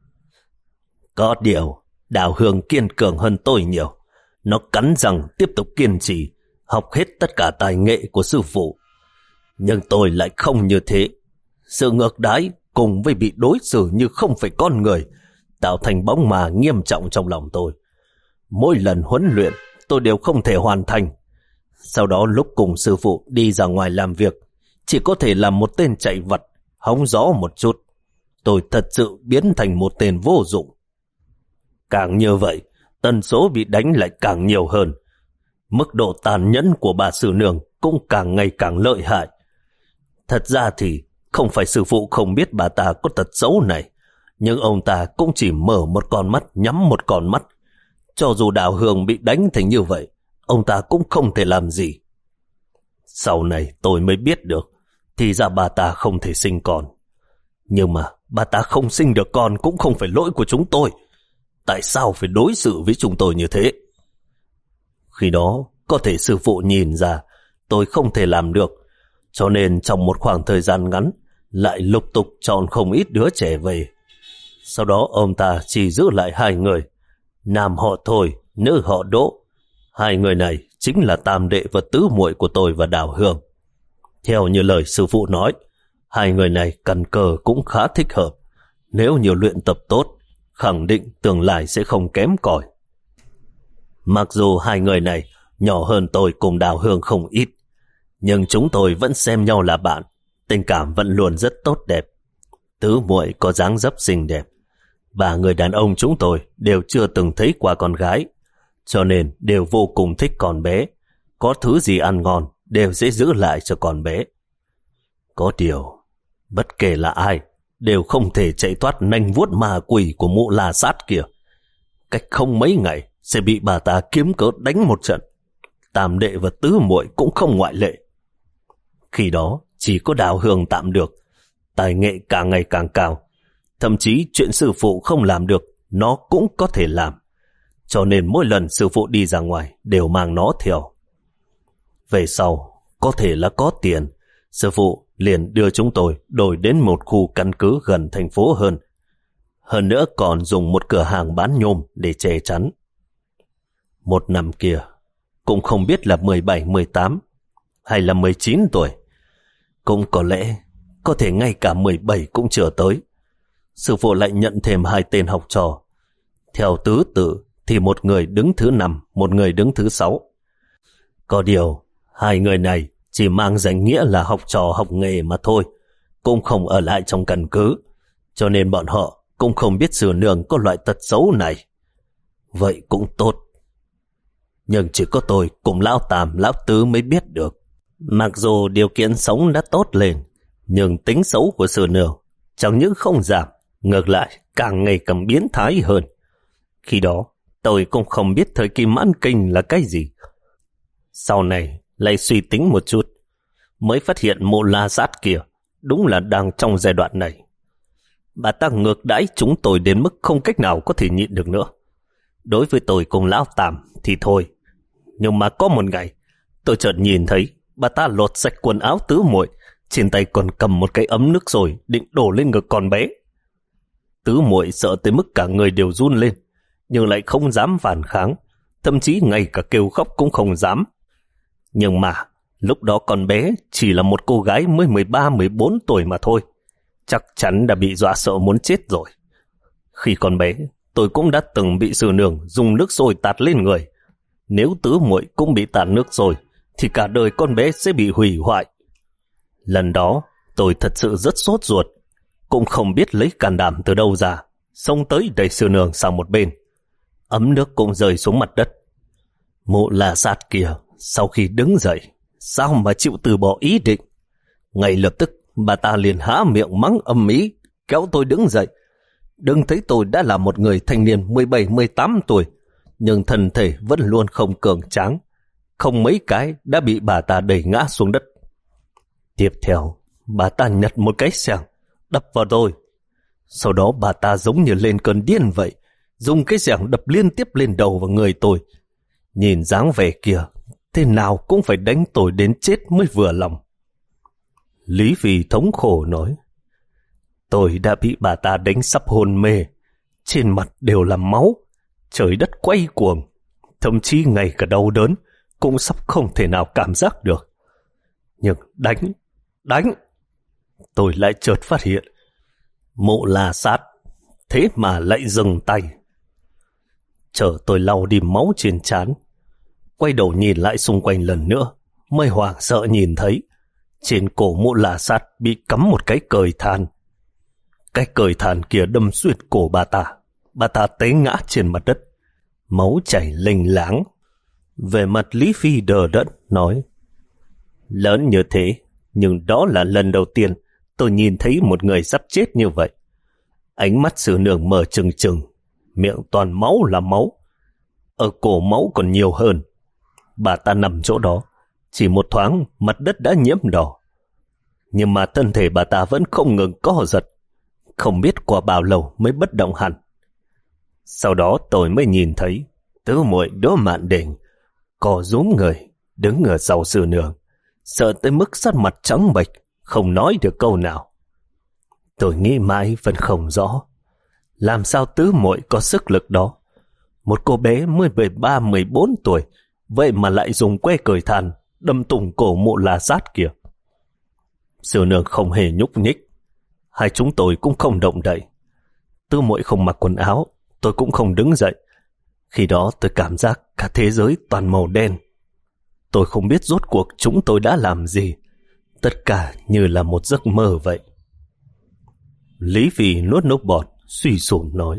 Có điều, Đào Hương kiên cường hơn tôi nhiều. Nó cắn răng tiếp tục kiên trì, học hết tất cả tài nghệ của sư phụ. Nhưng tôi lại không như thế. Sự ngược đãi cùng với bị đối xử như không phải con người tạo thành bóng ma nghiêm trọng trong lòng tôi. Mỗi lần huấn luyện tôi đều không thể hoàn thành. Sau đó lúc cùng sư phụ đi ra ngoài làm việc, chỉ có thể làm một tên chạy vặt, hóng gió một chút. Tôi thật sự biến thành một tên vô dụng. Càng như vậy, tần số bị đánh lại càng nhiều hơn. Mức độ tàn nhẫn của bà Sử Nương cũng càng ngày càng lợi hại. Thật ra thì không phải sư phụ không biết bà ta có tật xấu này, nhưng ông ta cũng chỉ mở một con mắt nhắm một con mắt. Cho dù Đào Hương bị đánh thành như vậy, ông ta cũng không thể làm gì. Sau này tôi mới biết được, thì ra bà ta không thể sinh con. Nhưng mà bà ta không sinh được con cũng không phải lỗi của chúng tôi. Tại sao phải đối xử với chúng tôi như thế? Khi đó, có thể sư phụ nhìn ra tôi không thể làm được, cho nên trong một khoảng thời gian ngắn lại lục tục chọn không ít đứa trẻ về. Sau đó ông ta chỉ giữ lại hai người, nam họ Thôi, nữ họ Đỗ. Hai người này chính là tam đệ và tứ muội của tôi và Đào Hương. Theo như lời sư phụ nói, hai người này căn cơ cũng khá thích hợp. Nếu nhiều luyện tập tốt, khẳng định tương lai sẽ không kém cỏi. Mặc dù hai người này nhỏ hơn tôi cùng Đào Hương không ít, nhưng chúng tôi vẫn xem nhau là bạn, tình cảm vẫn luôn rất tốt đẹp. Tứ muội có dáng dấp xinh đẹp. Ba người đàn ông chúng tôi đều chưa từng thấy qua con gái, cho nên đều vô cùng thích con bé. Có thứ gì ăn ngon đều sẽ giữ lại cho con bé. Có điều, bất kể là ai, đều không thể chạy thoát nanh vuốt ma quỷ của mụ La Sát kia. Cách không mấy ngày sẽ bị bà ta kiếm cớ đánh một trận. Tam đệ và tứ muội cũng không ngoại lệ. Khi đó chỉ có Đào Hương tạm được, tài nghệ càng ngày càng cao. Thậm chí chuyện sư phụ không làm được, nó cũng có thể làm. Cho nên mỗi lần sư phụ đi ra ngoài đều mang nó theo. Về sau, có thể là có tiền, sư phụ liền đưa chúng tôi đổi đến một khu căn cứ gần thành phố hơn. Hơn nữa còn dùng một cửa hàng bán nhôm để che chắn. Một năm kia, cũng không biết là mười bảy, mười tám hay là mười chín tuổi. Cũng có lẽ, có thể ngay cả mười bảy cũng chưa tới. Sư phụ lại nhận thêm hai tên học trò. Theo tứ tự thì một người đứng thứ năm, một người đứng thứ sáu. Có điều, hai người này chỉ mang danh nghĩa là học trò học nghề mà thôi, cũng không ở lại trong căn cứ, cho nên bọn họ cũng không biết Sử Nương có loại tật xấu này. Vậy cũng tốt. Nhưng chỉ có tôi cùng lão Tam, lão Tứ mới biết được. Mặc dù điều kiện sống đã tốt lên, nhưng tính xấu của Sử Nương chẳng những không giảm, ngược lại càng ngày càng biến thái hơn. Khi đó, tôi cũng không biết thời kỳ mãn kinh là cái gì. Sau này lại suy tính một chút, mới phát hiện mụ La Sát kia đúng là đang trong giai đoạn này. Bà ta ngược đãi chúng tôi đến mức không cách nào có thể nhịn được nữa. Đối với tôi cùng lão Tam thì thôi, nhưng mà có một ngày tôi chợt nhìn thấy bà ta lột sạch quần áo tứ muội, trên tay còn cầm một cái ấm nước rồi định đổ lên ngực con bé. Tứ muội sợ tới mức cả người đều run lên, nhưng lại không dám phản kháng, thậm chí ngay cả kêu khóc cũng không dám. Nhưng mà lúc đó con bé chỉ là một cô gái mới mười ba, mười bốn tuổi mà thôi, chắc chắn đã bị dọa sợ muốn chết rồi. Khi con bé, tôi cũng đã từng bị Sử Nương dùng nước sôi tạt lên người. Nếu tứ muội cũng bị tạt nước sôi, thì cả đời con bé sẽ bị hủy hoại. Lần đó, tôi thật sự rất sốt ruột, cũng không biết lấy can đảm từ đâu ra, xông tới đẩy Sử Nương sang một bên. Ấm nước cũng rơi xuống mặt đất. Mụ La Sát kia, sau khi đứng dậy, sao mà chịu từ bỏ ý định? Ngay lập tức, bà ta liền há miệng mắng âm ý, kéo tôi đứng dậy. Đừng thấy tôi đã là một người thanh niên mười bảy mười tám tuổi, nhưng thân thể vẫn luôn không cường tráng. Không mấy cái đã bị bà ta đẩy ngã xuống đất. Tiếp theo, bà ta nhặt một cái xẻng, đập vào tôi. Sau đó bà ta giống như lên cơn điên vậy, dùng cái xẻng đập liên tiếp lên đầu và người tôi. Nhìn dáng vẻ kia, thế nào cũng phải đánh tôi đến chết mới vừa lòng. Lý Phi thống khổ nói, tôi đã bị bà ta đánh sắp hôn mê, trên mặt đều là máu, trời đất quay cuồng, thậm chí ngay cả đau đớn cũng sắp không thể nào cảm giác được. Nhưng đánh, đánh, tôi lại chợt phát hiện, Mộ La Sát thế mà lại dừng tay. Chờ tôi lau đi máu trên trán, quay đầu nhìn lại xung quanh lần nữa, mới hoảng sợ nhìn thấy trên cổ Mộ La Sát bị cắm một cái cời than. Cái cời than kia đâm xuyên cổ bà ta, bà ta té ngã trên mặt đất, máu chảy lênh láng. Về mặt Lý Phi đờ đẫn nói, lớn như thế, nhưng đó là lần đầu tiên tôi nhìn thấy một người sắp chết như vậy. Ánh mắt Sư Nương mở trừng trừng, miệng toàn máu là máu, ở cổ máu còn nhiều hơn. Bà ta nằm chỗ đó, chỉ một thoáng mặt đất đã nhiễm đỏ, nhưng mà thân thể bà ta vẫn không ngừng co giật, không biết qua bao lâu mới bất động hẳn. Sau đó tôi mới nhìn thấy Tứ Muội Đỗ Mạn Đình co rúm người đứng ở sau Sư Nương, sợ tới mức sắc mặt trắng bệch, không nói được câu nào. Tôi nghĩ mãi vẫn không rõ, làm sao Tứ Muội có sức lực đó. Một cô bé mới mười ba mười bốn tuổi, vậy mà lại dùng que cời than đâm thủng cổ Mộ La Sát kìa. Sư Nương không hề nhúc nhích, hai chúng tôi cũng không động đậy. Tứ Muội không mặc quần áo, tôi cũng không đứng dậy. Khi đó tôi cảm giác cả thế giới toàn màu đen. Tôi không biết rốt cuộc chúng tôi đã làm gì, tất cả như là một giấc mơ vậy. Lý Phi nuốt nước bọt, suy sụp nói,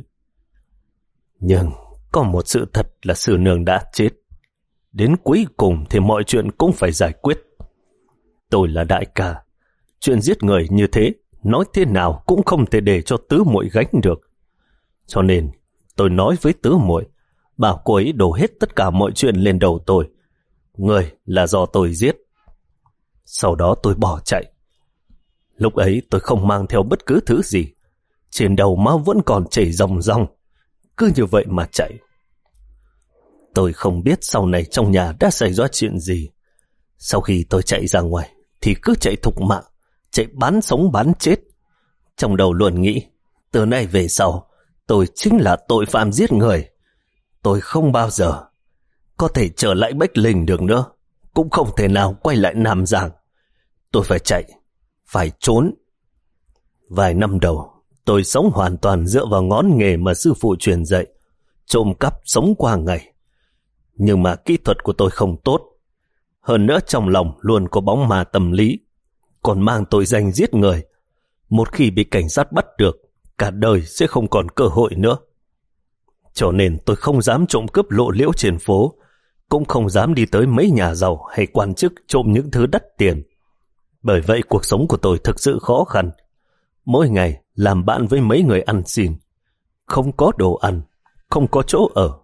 nhưng có một sự thật là Sư Nương đã chết. Đến cuối cùng thì mọi chuyện cũng phải giải quyết. Tôi là đại ca, chuyện giết người như thế nói thế nào cũng không thể để cho Tứ Muội gánh được. Cho nên tôi nói với Tứ Muội, bảo cô ấy đổ hết tất cả mọi chuyện lên đầu tôi. Người là do tôi giết. Sau đó tôi bỏ chạy. Lúc ấy tôi không mang theo bất cứ thứ gì, trên đầu máu vẫn còn chảy ròng ròng, cứ như vậy mà chạy. Tôi không biết sau này trong nhà đã xảy ra chuyện gì. Sau khi tôi chạy ra ngoài thì cứ chạy thục mạng, chạy bán sống bán chết. Trong đầu luôn nghĩ, từ nay về sau tôi chính là tội phạm giết người. Tôi không bao giờ có thể trở lại Bách Linh được nữa, cũng không thể nào quay lại Nam Giang. Tôi phải chạy, phải trốn. Vài năm đầu, tôi sống hoàn toàn dựa vào ngón nghề mà sư phụ truyền dạy, trộm cắp sống qua ngày. Nhưng mà kỹ thuật của tôi không tốt. Hơn nữa trong lòng luôn có bóng ma tâm lý, còn mang tội danh giết người. Một khi bị cảnh sát bắt được, cả đời sẽ không còn cơ hội nữa. Cho nên tôi không dám trộm cướp lộ liễu trên phố, cũng không dám đi tới mấy nhà giàu hay quan chức trộm những thứ đắt tiền. Bởi vậy cuộc sống của tôi thực sự khó khăn. Mỗi ngày làm bạn với mấy người ăn xin, không có đồ ăn, không có chỗ ở.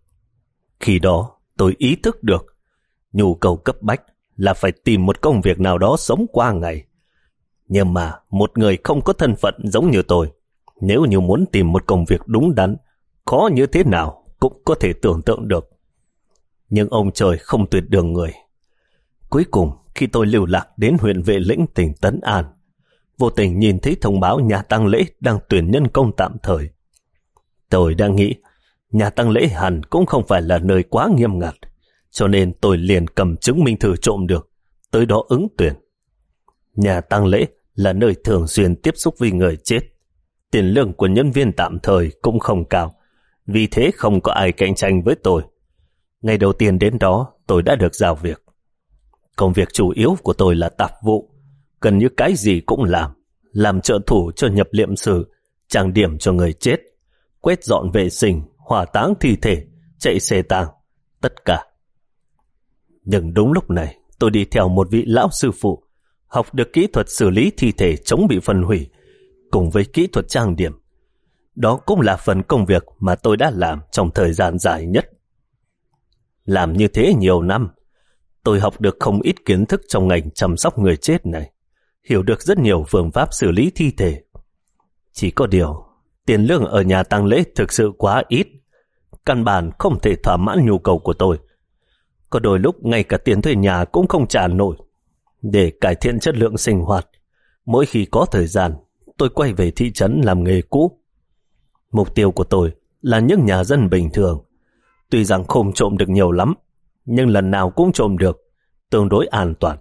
Khi đó tôi ý thức được nhu cầu cấp bách là phải tìm một công việc nào đó sống qua ngày. Nhưng mà một người không có thân phận giống như tôi, nếu như muốn tìm một công việc đúng đắn, khó như thế nào cũng có thể tưởng tượng được. Nhưng ông trời không tuyệt đường người. Cuối cùng khi tôi lưu lạc đến huyện Vệ Lĩnh tỉnh Tấn An, vô tình nhìn thấy thông báo nhà tang lễ đang tuyển nhân công tạm thời. Tôi đang nghĩ nhà tang lễ hẳn cũng không phải là nơi quá nghiêm ngặt, cho nên tôi liền cầm chứng minh thư trộm được, tới đó ứng tuyển. Nhà tang lễ là nơi thường xuyên tiếp xúc với người chết. Tiền lương của nhân viên tạm thời cũng không cao, vì thế không có ai cạnh tranh với tôi. Ngày đầu tiên đến đó, tôi đã được giao việc. Công việc chủ yếu của tôi là tạp vụ, gần như cái gì cũng làm. Làm trợ thủ cho nhập liệm sư, trang điểm cho người chết, quét dọn vệ sinh, hỏa táng thi thể, chạy xe tang, tất cả. Nhưng đúng lúc này, tôi đi theo một vị lão sư phụ, học được kỹ thuật xử lý thi thể chống bị phân hủy cùng với kỹ thuật trang điểm. Đó cũng là phần công việc mà tôi đã làm trong thời gian dài nhất. Làm như thế nhiều năm, tôi học được không ít kiến thức trong ngành chăm sóc người chết này, hiểu được rất nhiều phương pháp xử lý thi thể. Chỉ có điều, tiền lương ở nhà tang lễ thực sự quá ít, căn bản không thể thỏa mãn nhu cầu của tôi. Có đôi lúc ngay cả tiền thuê nhà cũng không trả nổi. Để cải thiện chất lượng sinh hoạt, mỗi khi có thời gian, tôi quay về thị trấn làm nghề cũ. Mục tiêu của tôi là những nhà dân bình thường. Tuy rằng không trộm được nhiều lắm, nhưng lần nào cũng trộm được, tương đối an toàn.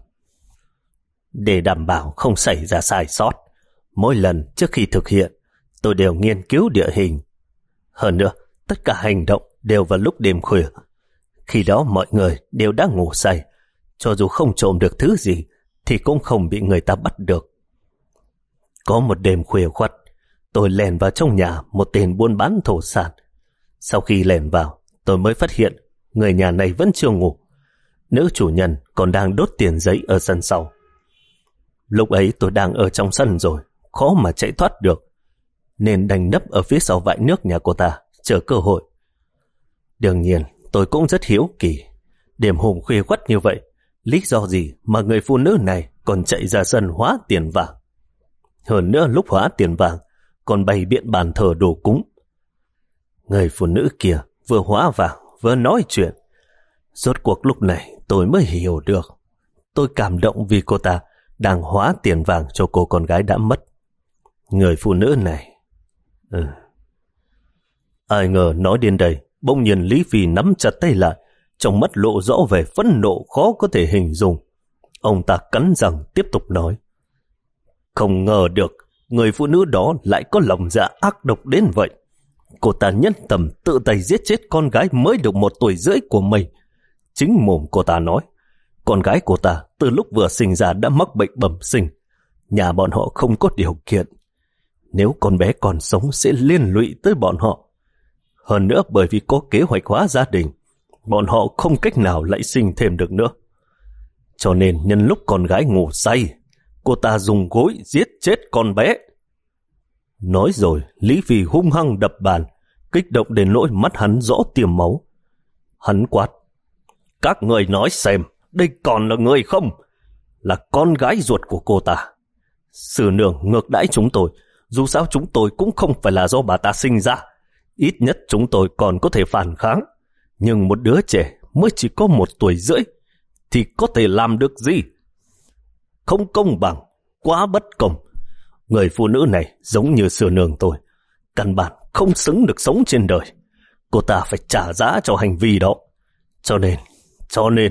Để đảm bảo không xảy ra sai sót, mỗi lần trước khi thực hiện, tôi đều nghiên cứu địa hình. Hơn nữa, tất cả hành động đều vào lúc đêm khuya. Khi đó mọi người đều đã ngủ say, cho dù không trộm được thứ gì thì cũng không bị người ta bắt được. Có một đêm khuya khoắt, tôi lèn vào trong nhà một tên buôn bán thổ sản. Sau khi lèn vào, tôi mới phát hiện người nhà này vẫn chưa ngủ. Nữ chủ nhân còn đang đốt tiền giấy ở sân sau. Lúc ấy tôi đang ở trong sân rồi, khó mà chạy thoát được, nên đành nấp ở phía sau vại nước nhà cô ta, chờ cơ hội. Đương nhiên, tôi cũng rất hiếu kỳ. Đêm hôm khuya khoắt như vậy, lý do gì mà người phụ nữ này còn chạy ra sân hóa tiền vàng? Hơn nữa lúc hóa tiền vàng còn bày biện bàn thờ đồ cúng. Người phụ nữ kia vừa hóa vàng vừa nói chuyện. Rốt cuộc lúc này tôi mới hiểu được. Tôi cảm động vì cô ta đang hóa tiền vàng cho cô con gái đã mất. Người phụ nữ này... Ừ. Ai ngờ nói đến đây, bỗng nhiên Lý Phi nắm chặt tay lại, trong mắt lộ rõ vẻ phẫn nộ khó có thể hình dung. Ông ta cắn răng tiếp tục nói. Không ngờ được, người phụ nữ đó lại có lòng dạ ác độc đến vậy. Cô ta nhân tầm tự tay giết chết con gái mới được một tuổi rưỡi của mình. Chính mồm cô ta nói, con gái cô ta từ lúc vừa sinh ra đã mắc bệnh bẩm sinh. Nhà bọn họ không có điều kiện. Nếu con bé còn sống sẽ liên lụy tới bọn họ. Hơn nữa bởi vì có kế hoạch hóa gia đình, bọn họ không cách nào lại sinh thêm được nữa. Cho nên nhân lúc con gái ngủ say, cô ta dùng gối giết chết con bé. Nói rồi, Lý Phi hung hăng đập bàn, kích động đến nỗi mắt hắn rõ tiềm máu. Hắn quát, các người nói xem, đây còn là người không? Là con gái ruột của cô ta. Sư nương ngược đãi chúng tôi, dù sao chúng tôi cũng không phải là do bà ta sinh ra. Ít nhất chúng tôi còn có thể phản kháng. Nhưng một đứa trẻ mới chỉ có một tuổi rưỡi thì có thể làm được gì? Không công bằng, quá bất công. Người phụ nữ này giống như sư nương tôi, căn bản không xứng được sống trên đời. Cô ta phải trả giá cho hành vi đó. Cho nên, cho nên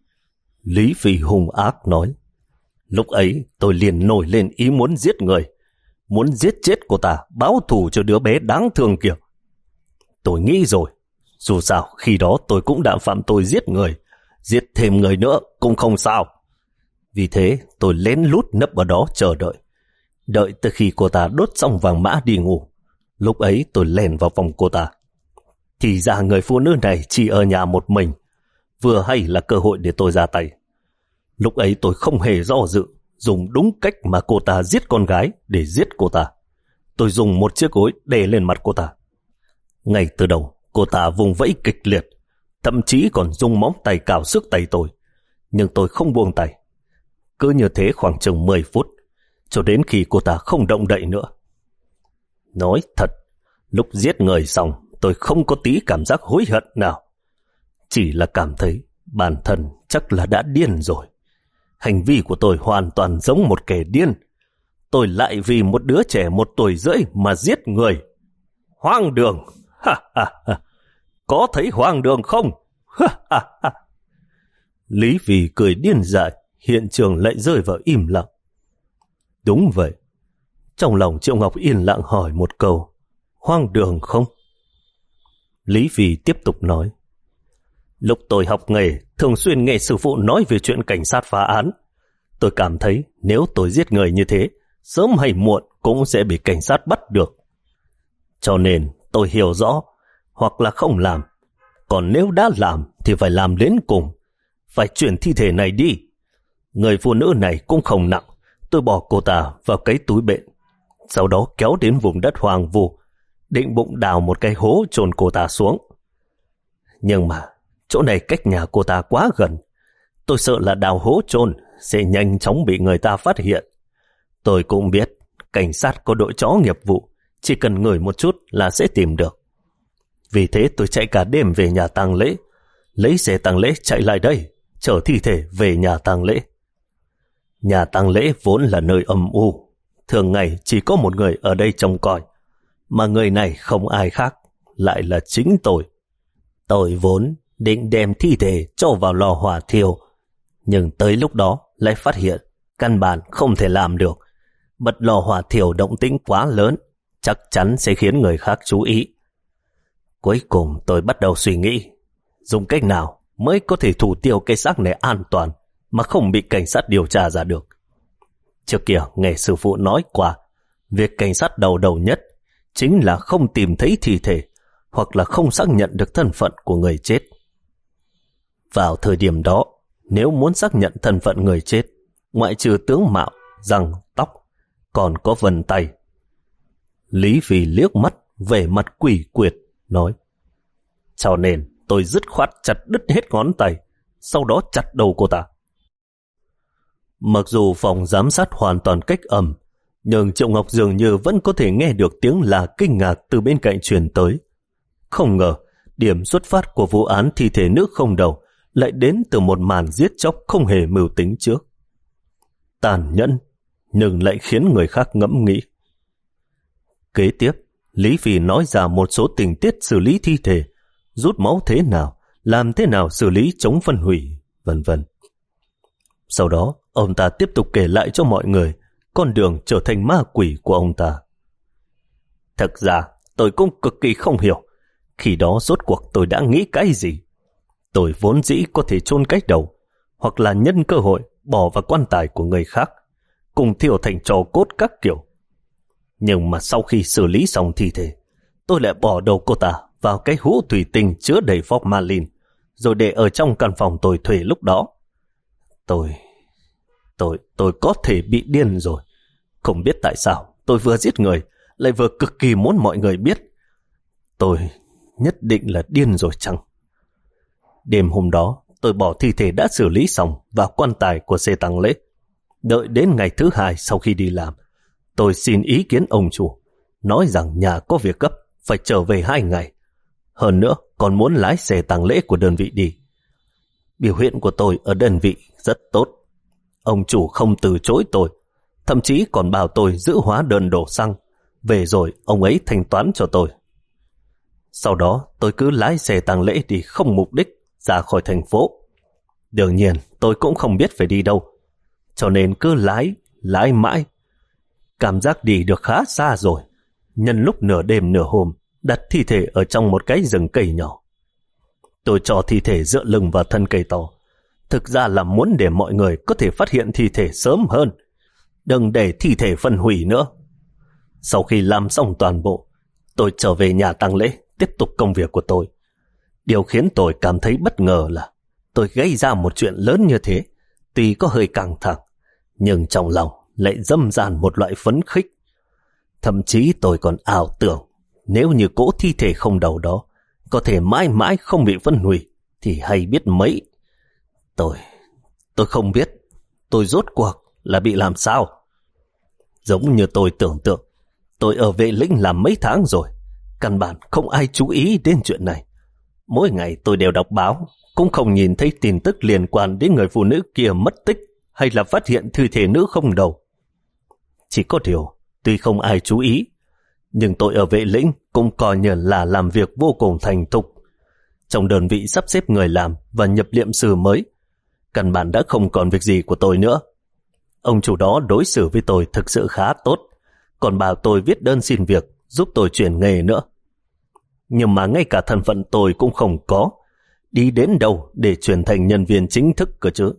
Lý Phi hung ác nói. Lúc ấy tôi liền nổi lên ý muốn giết người, muốn giết chết cô ta, báo thù cho đứa bé đáng thương kia. Tôi nghĩ rồi, dù sao khi đó tôi cũng đã phạm tội giết người, giết thêm người nữa cũng không sao. Vì thế tôi lén lút nấp ở đó chờ đợi. Đợi tới khi cô ta đốt xong vàng mã đi ngủ. Lúc ấy tôi lèn vào phòng cô ta. Thì ra người phụ nữ này chỉ ở nhà một mình, vừa hay là cơ hội để tôi ra tay. Lúc ấy tôi không hề do dự, dùng đúng cách mà cô ta giết con gái để giết cô ta. Tôi dùng một chiếc gối đè lên mặt cô ta. Ngay từ đầu, cô ta vùng vẫy kịch liệt, thậm chí còn dùng móng tay cào xước tay tôi. Nhưng tôi không buông tay. Cứ như thế khoảng chừng mười phút, cho đến khi cô ta không động đậy nữa. Nói thật, lúc giết người xong, tôi không có tí cảm giác hối hận nào. Chỉ là cảm thấy bản thân chắc là đã điên rồi. Hành vi của tôi hoàn toàn giống một kẻ điên. Tôi lại vì một đứa trẻ một tuổi rưỡi mà giết người. Hoang đường! Ha ha ha! Có thấy hoang đường không? Ha ha ha! Lý Phi cười điên dại, hiện trường lại rơi vào im lặng. Đúng vậy. Trong lòng Triệu Ngọc yên lặng hỏi một câu, hoang đường không? Lý Phi tiếp tục nói, lúc tôi học nghề, thường xuyên nghe sư phụ nói về chuyện cảnh sát phá án. Tôi cảm thấy nếu tôi giết người như thế, sớm hay muộn cũng sẽ bị cảnh sát bắt được. Cho nên tôi hiểu rõ, hoặc là không làm. Còn nếu đã làm thì phải làm đến cùng, phải chuyển thi thể này đi. Người phụ nữ này cũng không nặng, tôi bỏ cô ta vào cái túi bện, sau đó kéo đến vùng đất hoang vu, định bụng đào một cái hố chôn cô ta xuống. Nhưng mà chỗ này cách nhà cô ta quá gần, tôi sợ là đào hố chôn sẽ nhanh chóng bị người ta phát hiện. Tôi cũng biết cảnh sát có đội chó nghiệp vụ, chỉ cần ngửi một chút là sẽ tìm được. Vì thế tôi chạy cả đêm về nhà tang lễ, lấy xe tang lễ chạy lại đây, chở thi thể về nhà tang lễ. Nhà tang lễ vốn là nơi âm u, thường ngày chỉ có một người ở đây trông coi, mà người này không ai khác, lại là chính tôi. Tôi vốn định đem thi thể cho vào lò hỏa thiêu, nhưng tới lúc đó lại phát hiện căn bản không thể làm được. Bật lò hỏa thiêu động tĩnh quá lớn, chắc chắn sẽ khiến người khác chú ý. Cuối cùng tôi bắt đầu suy nghĩ, dùng cách nào mới có thể thủ tiêu cái xác này an toàn mà không bị cảnh sát điều tra ra được. Trước kia nghe sư phụ nói qua, việc cảnh sát đầu đầu nhất chính là không tìm thấy thi thể hoặc là không xác nhận được thân phận của người chết. Vào thời điểm đó, nếu muốn xác nhận thân phận người chết, ngoại trừ tướng mạo, răng, tóc, còn có vân tay. Lý Phi liếc mắt về mặt quỷ quyệt, nói: cho nên tôi dứt khoát chặt đứt hết ngón tay, sau đó chặt đầu cô ta. Mặc dù phòng giám sát hoàn toàn cách âm, nhưng Triệu Ngọc dường như vẫn có thể nghe được tiếng là kinh ngạc từ bên cạnh truyền tới. Không ngờ, điểm xuất phát của vụ án thi thể nữ không đầu lại đến từ một màn giết chóc không hề mưu tính trước. Tàn nhẫn, nhưng lại khiến người khác ngẫm nghĩ. Kế tiếp, Lý Phi nói ra một số tình tiết xử lý thi thể, rút máu thế nào, làm thế nào xử lý chống phân hủy, vân vân. Sau đó, ông ta tiếp tục kể lại cho mọi người con đường trở thành ma quỷ của ông ta. Thật ra, tôi cũng cực kỳ không hiểu, khi đó rốt cuộc tôi đã nghĩ cái gì. Tôi vốn dĩ có thể chôn cái đầu, hoặc là nhân cơ hội bỏ vào quan tài của người khác, cùng thiêu thành tro cốt các kiểu. Nhưng mà sau khi xử lý xong thi thể, tôi lại bỏ đầu cô ta vào cái hũ thủy tinh chứa đầy formalin, rồi để ở trong căn phòng tôi thuê lúc đó. Tôi... Tôi... Tôi có thể bị điên rồi. Không biết tại sao tôi vừa giết người, lại vừa cực kỳ muốn mọi người biết. Tôi nhất định là điên rồi chăng? Đêm hôm đó, tôi bỏ thi thể đã xử lý xong vào quan tài của xe tang lễ. Đợi đến ngày thứ hai sau khi đi làm, tôi xin ý kiến ông chủ, nói rằng nhà có việc gấp, phải trở về hai ngày. Hơn nữa, còn muốn lái xe tang lễ của đơn vị đi. Biểu hiện của tôi ở đơn vị rất tốt. Ông chủ không từ chối tôi, thậm chí còn bảo tôi giữ hóa đơn đổ xăng. Về rồi, ông ấy thanh toán cho tôi. Sau đó, tôi cứ lái xe tang lễ đi không mục đích ra khỏi thành phố. Đương nhiên, tôi cũng không biết phải đi đâu, cho nên cứ lái, lái mãi. Cảm giác đi được khá xa rồi. Nhân lúc nửa đêm nửa hôm, đặt thi thể ở trong một cái rừng cây nhỏ. Tôi cho thi thể dựa lưng vào thân cây to, thực ra là muốn để mọi người có thể phát hiện thi thể sớm hơn, đừng để thi thể phân hủy nữa. Sau khi làm xong toàn bộ, tôi trở về nhà tang lễ, tiếp tục công việc của tôi. Điều khiến tôi cảm thấy bất ngờ là tôi gây ra một chuyện lớn như thế, tuy có hơi căng thẳng, nhưng trong lòng lại dâm dàn một loại phấn khích. Thậm chí tôi còn ảo tưởng, nếu như cỗ thi thể không đầu đó có thể mãi mãi không bị phân hủy thì hay biết mấy. Tôi, tôi không biết tôi rốt cuộc là bị làm sao. Giống như tôi tưởng tượng, tôi ở vệ lĩnh làm mấy tháng rồi, căn bản không ai chú ý đến chuyện này. Mỗi ngày tôi đều đọc báo, cũng không nhìn thấy tin tức liên quan đến người phụ nữ kia mất tích hay là phát hiện thi thể nữ không đầu. Chỉ có điều, tuy không ai chú ý, nhưng tôi ở vệ lĩnh cũng coi như là làm việc vô cùng thành thục. Trong đơn vị sắp xếp người làm và nhập liệm sư mới, căn bản đã không còn việc gì của tôi nữa. Ông chủ đó đối xử với tôi thực sự khá tốt, còn bảo tôi viết đơn xin việc, giúp tôi chuyển nghề nữa. Nhưng mà ngay cả thân phận tôi cũng không có, đi đến đâu để chuyển thành nhân viên chính thức cơ chứ.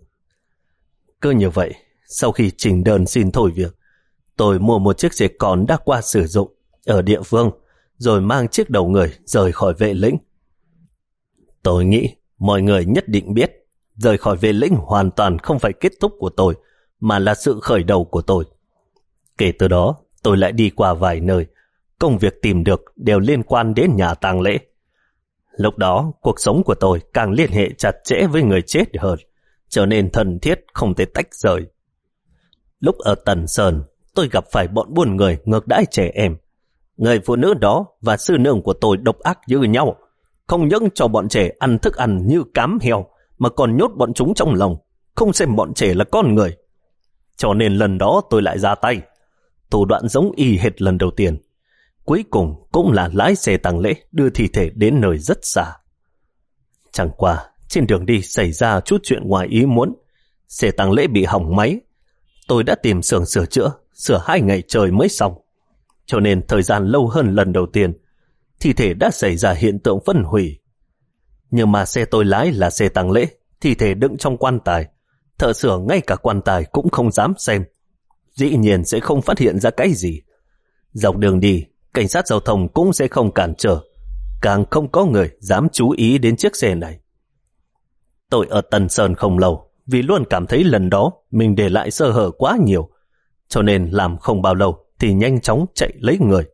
Cứ như vậy, sau khi trình đơn xin thôi việc, tôi mua một chiếc xe con đã qua sử dụng ở địa phương, rồi mang chiếc đầu người rời khỏi vệ lĩnh. Tôi nghĩ mọi người nhất định biết rời khỏi vệ lĩnh hoàn toàn không phải kết thúc của tôi, mà là sự khởi đầu của tôi. Kể từ đó, tôi lại đi qua vài nơi. Công việc tìm được đều liên quan đến nhà tang lễ. Lúc đó, cuộc sống của tôi càng liên hệ chặt chẽ với người chết hơn, trở nên thân thiết không thể tách rời. Lúc ở Tần Sơn, tôi gặp phải bọn buôn người ngược đãi trẻ em. Người phụ nữ đó và sư nương của tôi độc ác như nhau, không những cho bọn trẻ ăn thức ăn như cám heo, mà còn nhốt bọn chúng trong lòng, không xem bọn trẻ là con người. Cho nên lần đó tôi lại ra tay. Thủ đoạn giống y hệt lần đầu tiên. Cuối cùng cũng là lái xe tang lễ đưa thi thể đến nơi rất xa. Chẳng qua, trên đường đi xảy ra chút chuyện ngoài ý muốn. Xe tang lễ bị hỏng máy. Tôi đã tìm xưởng sửa chữa, sửa hai ngày trời mới xong. Cho nên thời gian lâu hơn lần đầu tiên, thi thể đã xảy ra hiện tượng phân hủy. Nhưng mà xe tôi lái là xe tang lễ, thi thể đựng trong quan tài. Thợ sửa ngay cả quan tài cũng không dám xem. Dĩ nhiên sẽ không phát hiện ra cái gì. Dọc đường đi, cảnh sát giao thông cũng sẽ không cản trở, càng không có người dám chú ý đến chiếc xe này. Tôi ở Tân Sơn không lâu, vì luôn cảm thấy lần đó mình để lại sơ hở quá nhiều, cho nên làm không bao lâu thì nhanh chóng chạy lấy người.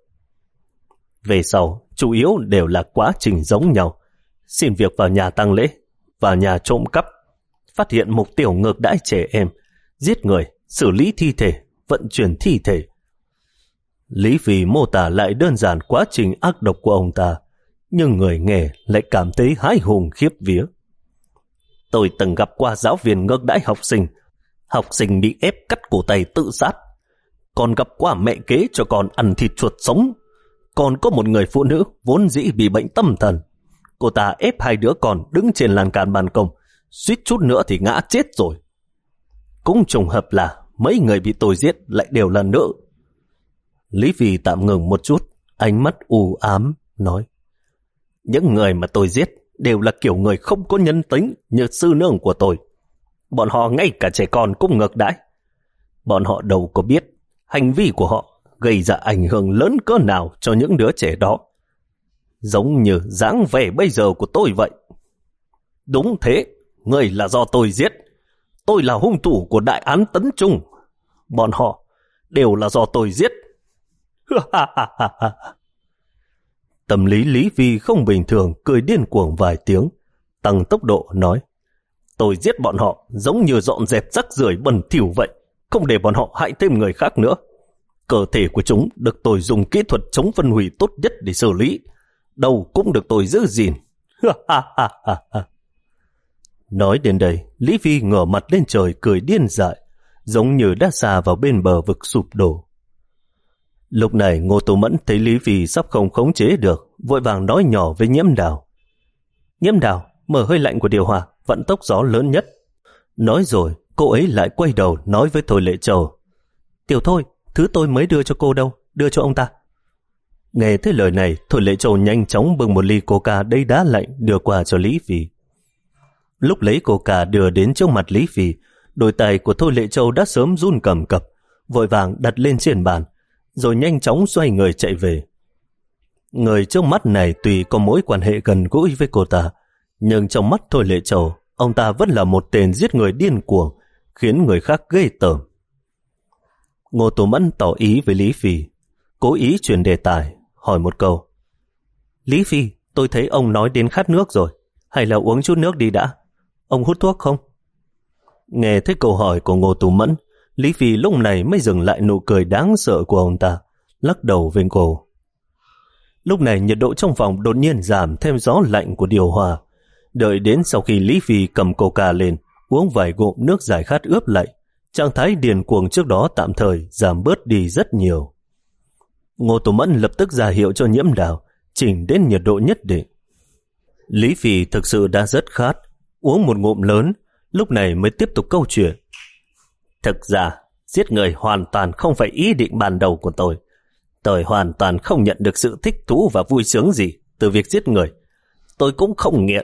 Về sau, chủ yếu đều là quá trình giống nhau. Xin việc vào nhà tang lễ, vào nhà trộm cắp, phát hiện mục tiêu ngược đãi trẻ em, giết người, xử lý thi thể, vận chuyển thi thể. Lý Phi mô tả lại đơn giản quá trình ác độc của ông ta, nhưng người nghe lại cảm thấy hãi hùng khiếp vía. Tôi từng gặp qua giáo viên ngược đãi học sinh, học sinh bị ép cắt cổ tay tự sát, còn gặp qua mẹ kế cho con ăn thịt chuột sống, còn có một người phụ nữ vốn dĩ bị bệnh tâm thần. Cô ta ép hai đứa con đứng trên lan can ban công, suýt chút nữa thì ngã chết rồi. Cũng trùng hợp là mấy người bị tôi giết lại đều là nữ. Lý Phi tạm ngừng một chút, ánh mắt u ám, nói: những người mà tôi giết đều là kiểu người không có nhân tính như sư nương của tôi. Bọn họ ngay cả trẻ con cũng ngược đãi. Bọn họ đâu có biết hành vi của họ gây ra ảnh hưởng lớn cỡ nào cho những đứa trẻ đó. Giống như dáng vẻ bây giờ của tôi vậy. Đúng thế, người là do tôi giết. Tôi là hung thủ của đại án Tấn Trung. Bọn họ đều là do tôi giết. Tâm lý Lý Phi không bình thường, cười điên cuồng vài tiếng, tăng tốc độ nói: tôi giết bọn họ giống như dọn dẹp rác rưởi bẩn thỉu vậy, không để bọn họ hại thêm người khác nữa. Cơ thể của chúng được tôi dùng kỹ thuật chống phân hủy tốt nhất để xử lý, đầu cũng được tôi giữ gìn. Nói đến đây, Lý Phi ngửa mặt lên trời cười điên dại, giống như đã xa vào bên bờ vực sụp đổ. Lúc này Ngô Tú Mẫn thấy Lý Phi sắp không khống chế được, vội vàng nói nhỏ với Nhiễm Đào: Nhiễm Đào, mở hơi lạnh của điều hòa, vận tốc gió lớn nhất. Nói rồi, cô ấy lại quay đầu nói với Thôi Lệ Châu: Tiểu Thôi, thứ tôi mới đưa cho cô đâu, đưa cho ông ta. Nghe thấy lời này, Thôi Lệ Châu nhanh chóng bưng một ly coca đầy đá lạnh đưa qua cho Lý Phi. Lúc lấy coca đưa đến trước mặt Lý Phi, đôi tay của Thôi Lệ Châu đã sớm run cầm cập, vội vàng đặt lên trên bàn, rồi nhanh chóng xoay người chạy về. Người trước mắt này tuy có mối quan hệ gần gũi với cô ta, nhưng trong mắt Thôi Lệ Châu, ông ta vẫn là một tên giết người điên cuồng, khiến người khác ghê tởm. Ngô Tú Mẫn tỏ ý với Lý Phi, cố ý chuyển đề tài, hỏi một câu: Lý Phi, tôi thấy ông nói đến khát nước rồi, hay là uống chút nước đi đã? Ông hút thuốc không? Nghe thấy câu hỏi của Ngô Tú Mẫn, Lý Phi lúc này mới dừng lại nụ cười đáng sợ của ông ta, lắc đầu với cô. Lúc này nhiệt độ trong phòng đột nhiên giảm thêm gió lạnh của điều hòa. Đợi đến sau khi Lý Phi cầm coca lên, uống vài ngụm nước giải khát ướp lạnh, trạng thái điên cuồng trước đó tạm thời giảm bớt đi rất nhiều. Ngô Tú Mẫn lập tức ra hiệu cho Nhiễm Đào chỉnh đến nhiệt độ nhất định. Lý Phi thực sự đã rất khát, uống một ngụm lớn, lúc này mới tiếp tục câu chuyện. Thực ra, giết người hoàn toàn không phải ý định ban đầu của tôi. Tôi hoàn toàn không nhận được sự thích thú và vui sướng gì từ việc giết người. Tôi cũng không nghiện.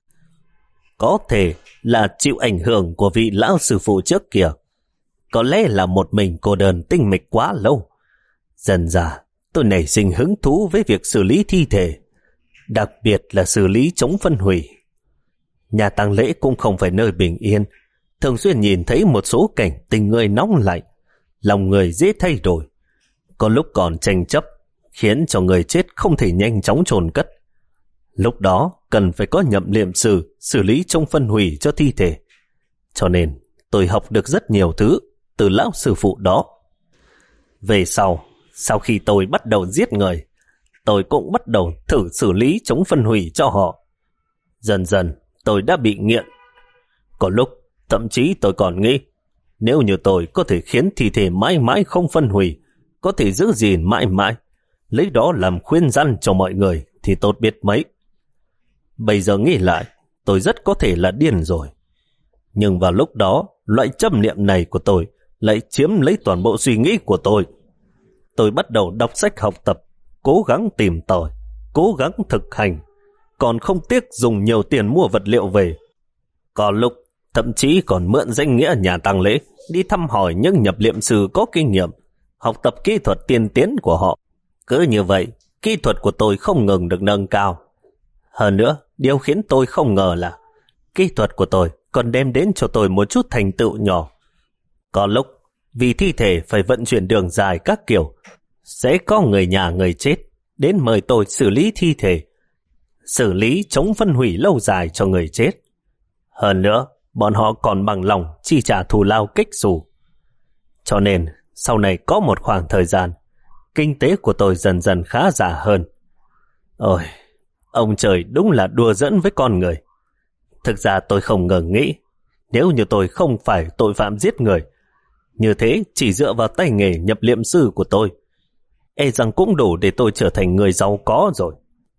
Có thể là chịu ảnh hưởng của vị lão sư phụ trước kia. Có lẽ là một mình cô đơn tinh mịch quá lâu. Dần dà, tôi nảy sinh hứng thú với việc xử lý thi thể, đặc biệt là xử lý chống phân hủy. Nhà tang lễ cũng không phải nơi bình yên, thường xuyên nhìn thấy một số cảnh tình người nóng lạnh, lòng người dễ thay đổi, có lúc còn tranh chấp, khiến cho người chết không thể nhanh chóng chôn cất. Lúc đó cần phải có nhậm liệm sư xử lý trong phân hủy cho thi thể. Cho nên tôi học được rất nhiều thứ từ lão sư phụ đó. Về sau, sau khi tôi bắt đầu giết người, tôi cũng bắt đầu thử xử lý chống phân hủy cho họ. Dần dần tôi đã bị nghiện. Có lúc thậm chí tôi còn nghĩ, nếu như tôi có thể khiến thi thể mãi mãi không phân hủy, có thể giữ gìn mãi mãi, lấy đó làm khuyên răn cho mọi người thì tốt biết mấy. Bây giờ nghĩ lại, tôi rất có thể là điên rồi. Nhưng vào lúc đó, loại chấp niệm này của tôi lại chiếm lấy toàn bộ suy nghĩ của tôi. Tôi bắt đầu đọc sách học tập, cố gắng tìm tòi, cố gắng thực hành, còn không tiếc dùng nhiều tiền mua vật liệu về. Có lúc, thậm chí còn mượn danh nghĩa nhà tang lễ đi thăm hỏi những nhập liệm sư có kinh nghiệm, học tập kỹ thuật tiên tiến của họ. Cứ như vậy, kỹ thuật của tôi không ngừng được nâng cao. Hơn nữa, điều khiến tôi không ngờ là kỹ thuật của tôi còn đem đến cho tôi một chút thành tựu nhỏ. Có lúc, vì thi thể phải vận chuyển đường dài các kiểu, sẽ có người nhà người chết đến mời tôi xử lý thi thể, xử lý chống phân hủy lâu dài cho người chết. Hơn nữa, bọn họ còn bằng lòng chi trả thù lao kích xù. Cho nên, sau này có một khoảng thời gian, kinh tế của tôi dần dần khá giả hơn. Ôi, ông trời đúng là đùa giỡn với con người. Thực ra tôi không ngờ nghĩ, nếu như tôi không phải tội phạm giết người, như thế chỉ dựa vào tay nghề nhập liệm sư của tôi, e rằng cũng đủ để tôi trở thành người giàu có rồi.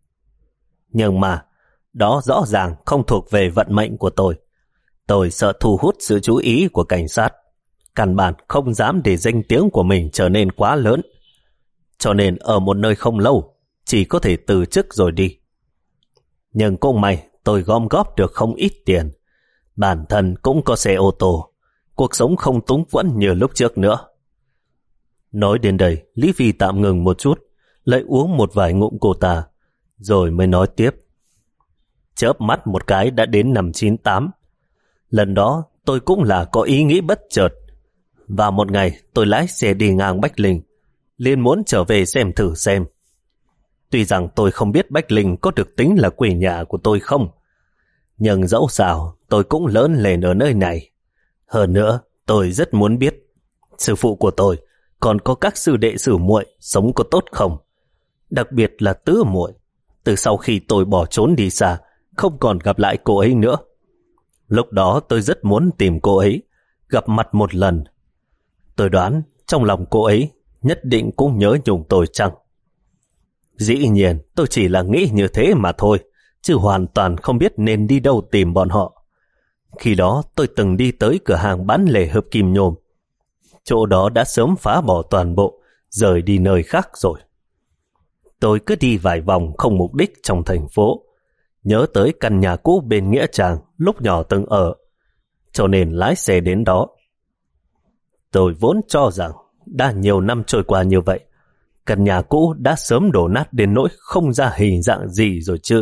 Nhưng mà, đó rõ ràng không thuộc về vận mệnh của tôi. Tôi sợ thu hút sự chú ý của cảnh sát, căn bản không dám để danh tiếng của mình trở nên quá lớn. Cho nên ở một nơi không lâu, chỉ có thể từ chức rồi đi. Nhưng cũng may tôi gom góp được không ít tiền. Bản thân cũng có xe ô tô, cuộc sống không túng quẫn như lúc trước nữa. Nói đến đây, Lý Phi tạm ngừng một chút, lại uống một vài ngụm cô ta, rồi mới nói tiếp. Chớp mắt một cái đã đến năm chín tám. Lần đó tôi cũng là có ý nghĩ bất chợt. Và một ngày tôi lái xe đi ngang Bách Linh, liền muốn trở về xem thử xem. Tuy rằng tôi không biết Bách Linh có được tính là quê nhà của tôi không, nhưng dẫu sao tôi cũng lớn lên ở nơi này. Hơn nữa, tôi rất muốn biết sư phụ của tôi còn có các sư đệ sư muội sống có tốt không. Đặc biệt là Tứ muội, từ sau khi tôi bỏ trốn đi xa, không còn gặp lại cô ấy nữa. Lúc đó tôi rất muốn tìm cô ấy, gặp mặt một lần. Tôi đoán trong lòng cô ấy nhất định cũng nhớ nhung tôi chăng? Dĩ nhiên tôi chỉ là nghĩ như thế mà thôi, chứ hoàn toàn không biết nên đi đâu tìm bọn họ. Khi đó tôi từng đi tới cửa hàng bán lẻ hợp kim nhôm. Chỗ đó đã sớm phá bỏ toàn bộ, rời đi nơi khác rồi. Tôi cứ đi vài vòng không mục đích trong thành phố, nhớ tới căn nhà cũ bên Nghĩa Trang lúc nhỏ từng ở, cho nên lái xe đến đó. Tôi vốn cho rằng đã nhiều năm trôi qua như vậy, căn nhà cũ đã sớm đổ nát đến nỗi không ra hình dạng gì rồi chứ.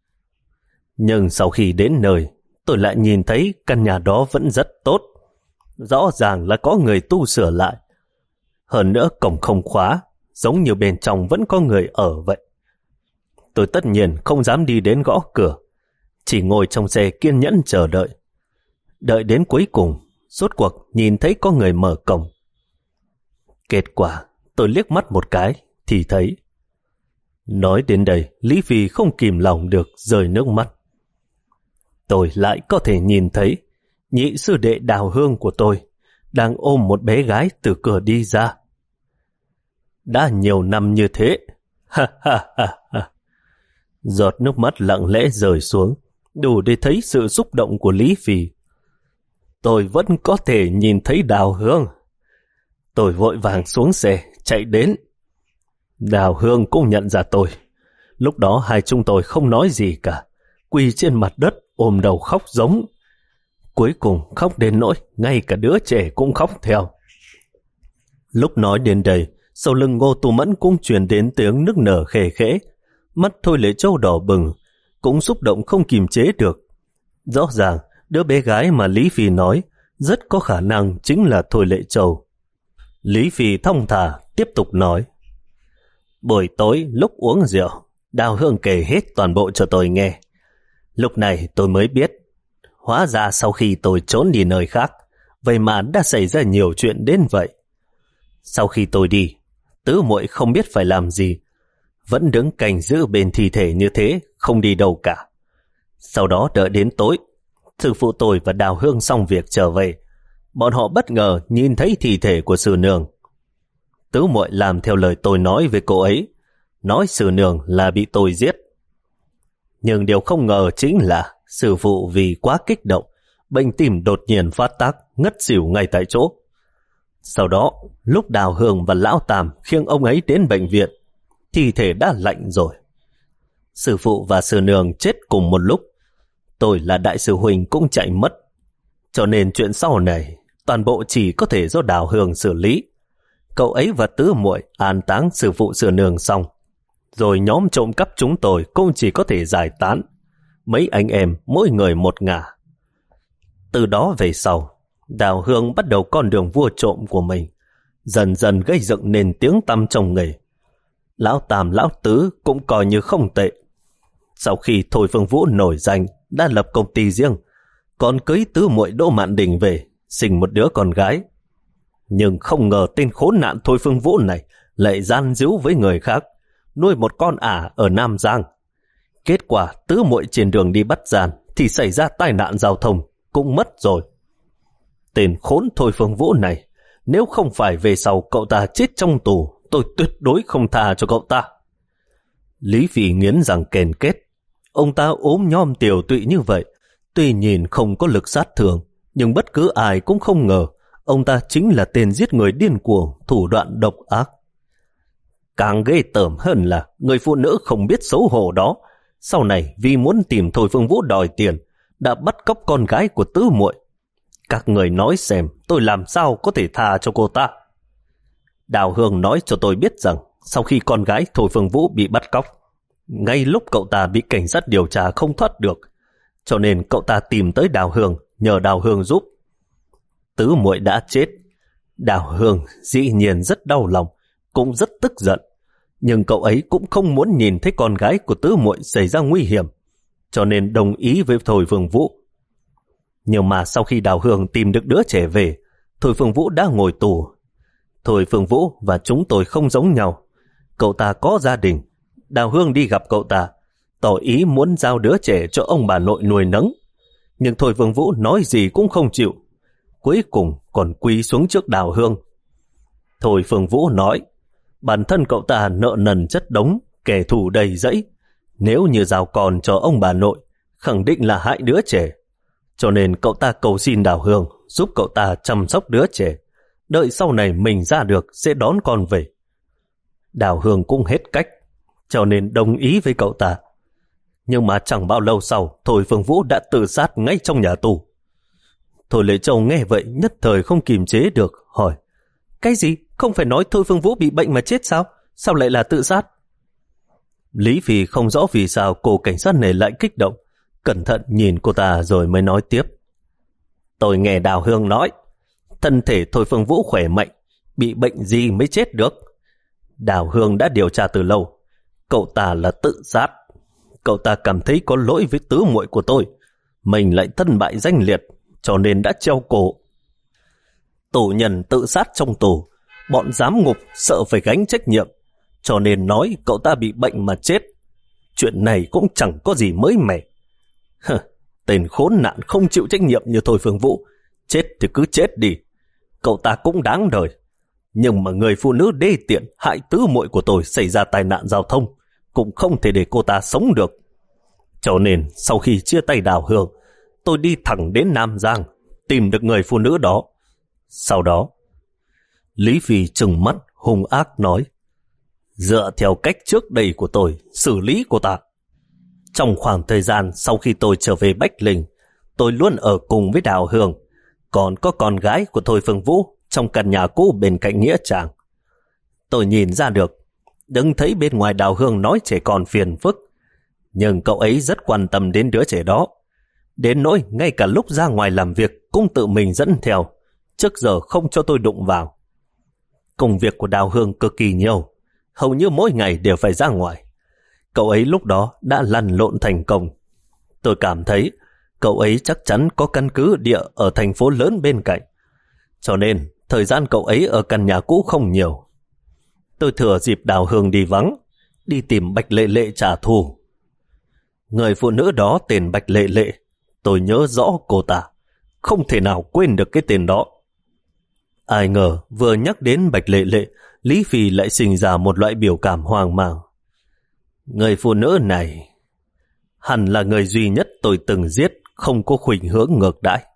Nhưng sau khi đến nơi, tôi lại nhìn thấy căn nhà đó vẫn rất tốt. Rõ ràng là có người tu sửa lại. Hơn nữa cổng không khóa, giống như bên trong vẫn có người ở vậy. Tôi tất nhiên không dám đi đến gõ cửa, chỉ ngồi trong xe kiên nhẫn chờ đợi. Đợi đến cuối cùng, rốt cuộc nhìn thấy có người mở cổng. Kết quả, tôi liếc mắt một cái thì thấy. Nói đến đây, Lý Phi không kìm lòng được rơi nước mắt. Tôi lại có thể nhìn thấy nhị sư đệ Đào Hương của tôi đang ôm một bé gái từ cửa đi ra. Đã nhiều năm như thế, ha ha ha ha. Giọt nước mắt lặng lẽ rơi xuống, đủ để thấy sự xúc động của Lý Phi. Tôi vẫn có thể nhìn thấy Đào Hương. Tôi vội vàng xuống xe, chạy đến. Đào Hương cũng nhận ra tôi. Lúc đó hai chúng tôi không nói gì cả, quỳ trên mặt đất ôm đầu khóc giống. Cuối cùng khóc đến nỗi ngay cả đứa trẻ cũng khóc theo. Lúc nói đến đây, sau lưng Ngô Tu Mẫn cũng truyền đến tiếng nức nở khề khẽ. Mắt Thôi Lệ Châu đỏ bừng, cũng xúc động không kìm chế được. Rõ ràng, đứa bé gái mà Lý Phi nói rất có khả năng chính là Thôi Lệ Châu. Lý Phi thong thả tiếp tục nói. Buổi tối lúc uống rượu, Đào Hương kể hết toàn bộ cho tôi nghe. Lúc này tôi mới biết, hóa ra sau khi tôi trốn đi nơi khác, vậy mà đã xảy ra nhiều chuyện đến vậy. Sau khi tôi đi, Tứ muội không biết phải làm gì, vẫn đứng canh giữ bên thi thể như thế, không đi đâu cả. Sau đó đợi đến tối, sư phụ tôi và Đào Hương xong việc trở về, bọn họ bất ngờ nhìn thấy thi thể của sư nương. Tứ muội làm theo lời tôi nói với cô ấy, nói sư nương là bị tôi giết. Nhưng điều không ngờ chính là sư phụ vì quá kích động, bệnh tim đột nhiên phát tác, ngất xỉu ngay tại chỗ. Sau đó, lúc Đào Hương và Lão Tam khiêng ông ấy đến bệnh viện, thi thể đã lạnh rồi. Sư phụ và sư nương chết cùng một lúc, tôi là đại sư huynh cũng chạy mất. Cho nên chuyện sau này, toàn bộ chỉ có thể do Đào Hương xử lý. Cậu ấy và Tứ muội an táng sư phụ sư nương xong, rồi nhóm trộm cắp chúng tôi cũng chỉ có thể giải tán. Mấy anh em mỗi người một ngả. Từ đó về sau, Đào Hương bắt đầu con đường vua trộm của mình, dần dần gây dựng nên tiếng tăm trong nghề. Lão Tam Lão Tứ cũng coi như không tệ. Sau khi Thôi Phương Vũ nổi danh, đã lập công ty riêng, còn cưới Tứ muội Đỗ Mạn Đình về, sinh một đứa con gái. Nhưng không ngờ tên khốn nạn Thôi Phương Vũ này lại gian díu với người khác, nuôi một con ả ở Nam Giang. Kết quả Tứ muội trên đường đi bắt gian thì xảy ra tai nạn giao thông, cũng mất rồi. Tên khốn Thôi Phương Vũ này, nếu không phải về sau cậu ta chết trong tù, tôi tuyệt đối không tha cho cậu ta. Lý Phi nghiến răng kèn kết. Ông ta ốm nhom tiều tụy như vậy, tuy nhìn không có lực sát thương, nhưng bất cứ ai cũng không ngờ ông ta chính là tên giết người điên cuồng, thủ đoạn độc ác. Càng ghê tởm hơn là người phụ nữ không biết xấu hổ đó, sau này vì muốn tìm Thôi Phương Vũ đòi tiền, đã bắt cóc con gái của Tứ muội. Các người nói xem tôi làm sao có thể tha cho cô ta. Đào Hương nói cho tôi biết rằng sau khi con gái Thôi Phương Vũ bị bắt cóc, ngay lúc cậu ta bị cảnh sát điều tra không thoát được, cho nên cậu ta tìm tới Đào Hương, nhờ Đào Hương giúp. Tứ muội đã chết. Đào Hương dĩ nhiên rất đau lòng, cũng rất tức giận, nhưng cậu ấy cũng không muốn nhìn thấy con gái của Tứ muội xảy ra nguy hiểm, cho nên đồng ý với Thôi Phương Vũ. Nhưng mà sau khi Đào Hương tìm được đứa trẻ về, Thôi Phương Vũ đã ngồi tù. Thôi Phương Vũ và chúng tôi không giống nhau. Cậu ta có gia đình. Đào Hương đi gặp cậu ta, tỏ ý muốn giao đứa trẻ cho ông bà nội nuôi nấng. Nhưng Thôi Phương Vũ nói gì cũng không chịu. Cuối cùng còn quỳ xuống trước Đào Hương. Thôi Phương Vũ nói, bản thân cậu ta nợ nần chất đống, kẻ thù đầy dẫy. Nếu như giao con cho ông bà nội, khẳng định là hại đứa trẻ. Cho nên cậu ta cầu xin Đào Hương giúp cậu ta chăm sóc đứa trẻ, đợi sau này mình ra được sẽ đón con về. Đào Hương cũng hết cách, cho nên đồng ý với cậu ta. Nhưng mà chẳng bao lâu sau, Thôi Phương Vũ đã tự sát ngay trong nhà tù. Thôi Lệ Châu nghe vậy nhất thời không kiềm chế được, hỏi, cái gì? Không phải nói Thôi Phương Vũ bị bệnh mà chết sao? Sao lại là tự sát? Lý Phi không rõ vì sao cô cảnh sát này lại kích động, cẩn thận nhìn cô ta rồi mới nói tiếp. Tôi nghe Đào Hương nói, thân thể Thôi Phương Vũ khỏe mạnh, bị bệnh gì mới chết được. Đào Hương đã điều tra từ lâu, cậu ta là tự sát. Cậu ta cảm thấy có lỗi với Tứ muội của tôi, mình lại thân bại danh liệt, cho nên đã treo cổ. Tù nhân tự sát trong tù, bọn giám ngục sợ phải gánh trách nhiệm, cho nên nói cậu ta bị bệnh mà chết. Chuyện này cũng chẳng có gì mới mẻ. Hừ, tên khốn nạn không chịu trách nhiệm như Thôi Phương Vũ, chết thì cứ chết đi, cậu ta cũng đáng đời. Nhưng mà người phụ nữ đê tiện hại Tứ muội của tôi xảy ra tai nạn giao thông, cũng không thể để cô ta sống được. Cho nên sau khi chia tay Đào Hương, tôi đi thẳng đến Nam Giang, tìm được người phụ nữ đó. Sau đó, Lý Phi trừng mắt hung ác nói, dựa theo cách trước đây của tôi xử lý cô ta. Trong khoảng thời gian sau khi tôi trở về Bách Linh, tôi luôn ở cùng với Đào Hương, còn có con gái của Thôi Phương Vũ trong căn nhà cũ bên cạnh nghĩa trang. Tôi nhìn ra được, đừng thấy bên ngoài Đào Hương nói trẻ con phiền phức, nhưng cậu ấy rất quan tâm đến đứa trẻ đó. Đến nỗi ngay cả lúc ra ngoài làm việc cũng tự mình dẫn theo, trước giờ không cho tôi đụng vào. Công việc của Đào Hương cực kỳ nhiều, hầu như mỗi ngày đều phải ra ngoài. Cậu ấy lúc đó đã lăn lộn thành công. Tôi cảm thấy cậu ấy chắc chắn có căn cứ địa ở thành phố lớn bên cạnh. Cho nên thời gian cậu ấy ở căn nhà cũ không nhiều. Tôi thừa dịp Đào Hương đi vắng, đi tìm Bạch Lệ Lệ trả thù. Người phụ nữ đó tên Bạch Lệ Lệ, tôi nhớ rõ cô ta, không thể nào quên được cái tên đó. Ai ngờ vừa nhắc đến Bạch Lệ Lệ, Lý Phi lại sinh ra một loại biểu cảm hoang mang. Người phụ nữ này hẳn là người duy nhất tôi từng giết, không có khuynh hướng ngược đãi.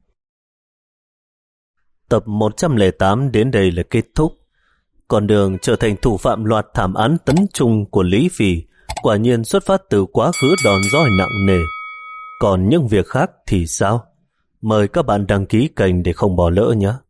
Tập một trăm lẻ tám đến đây là kết thúc. Con đường trở thành thủ phạm loạt thảm án tấn trung của Lý Phi quả nhiên xuất phát từ quá khứ đòn roi nặng nề. Còn những việc khác thì sao? Mời các bạn đăng ký kênh để không bỏ lỡ nhé.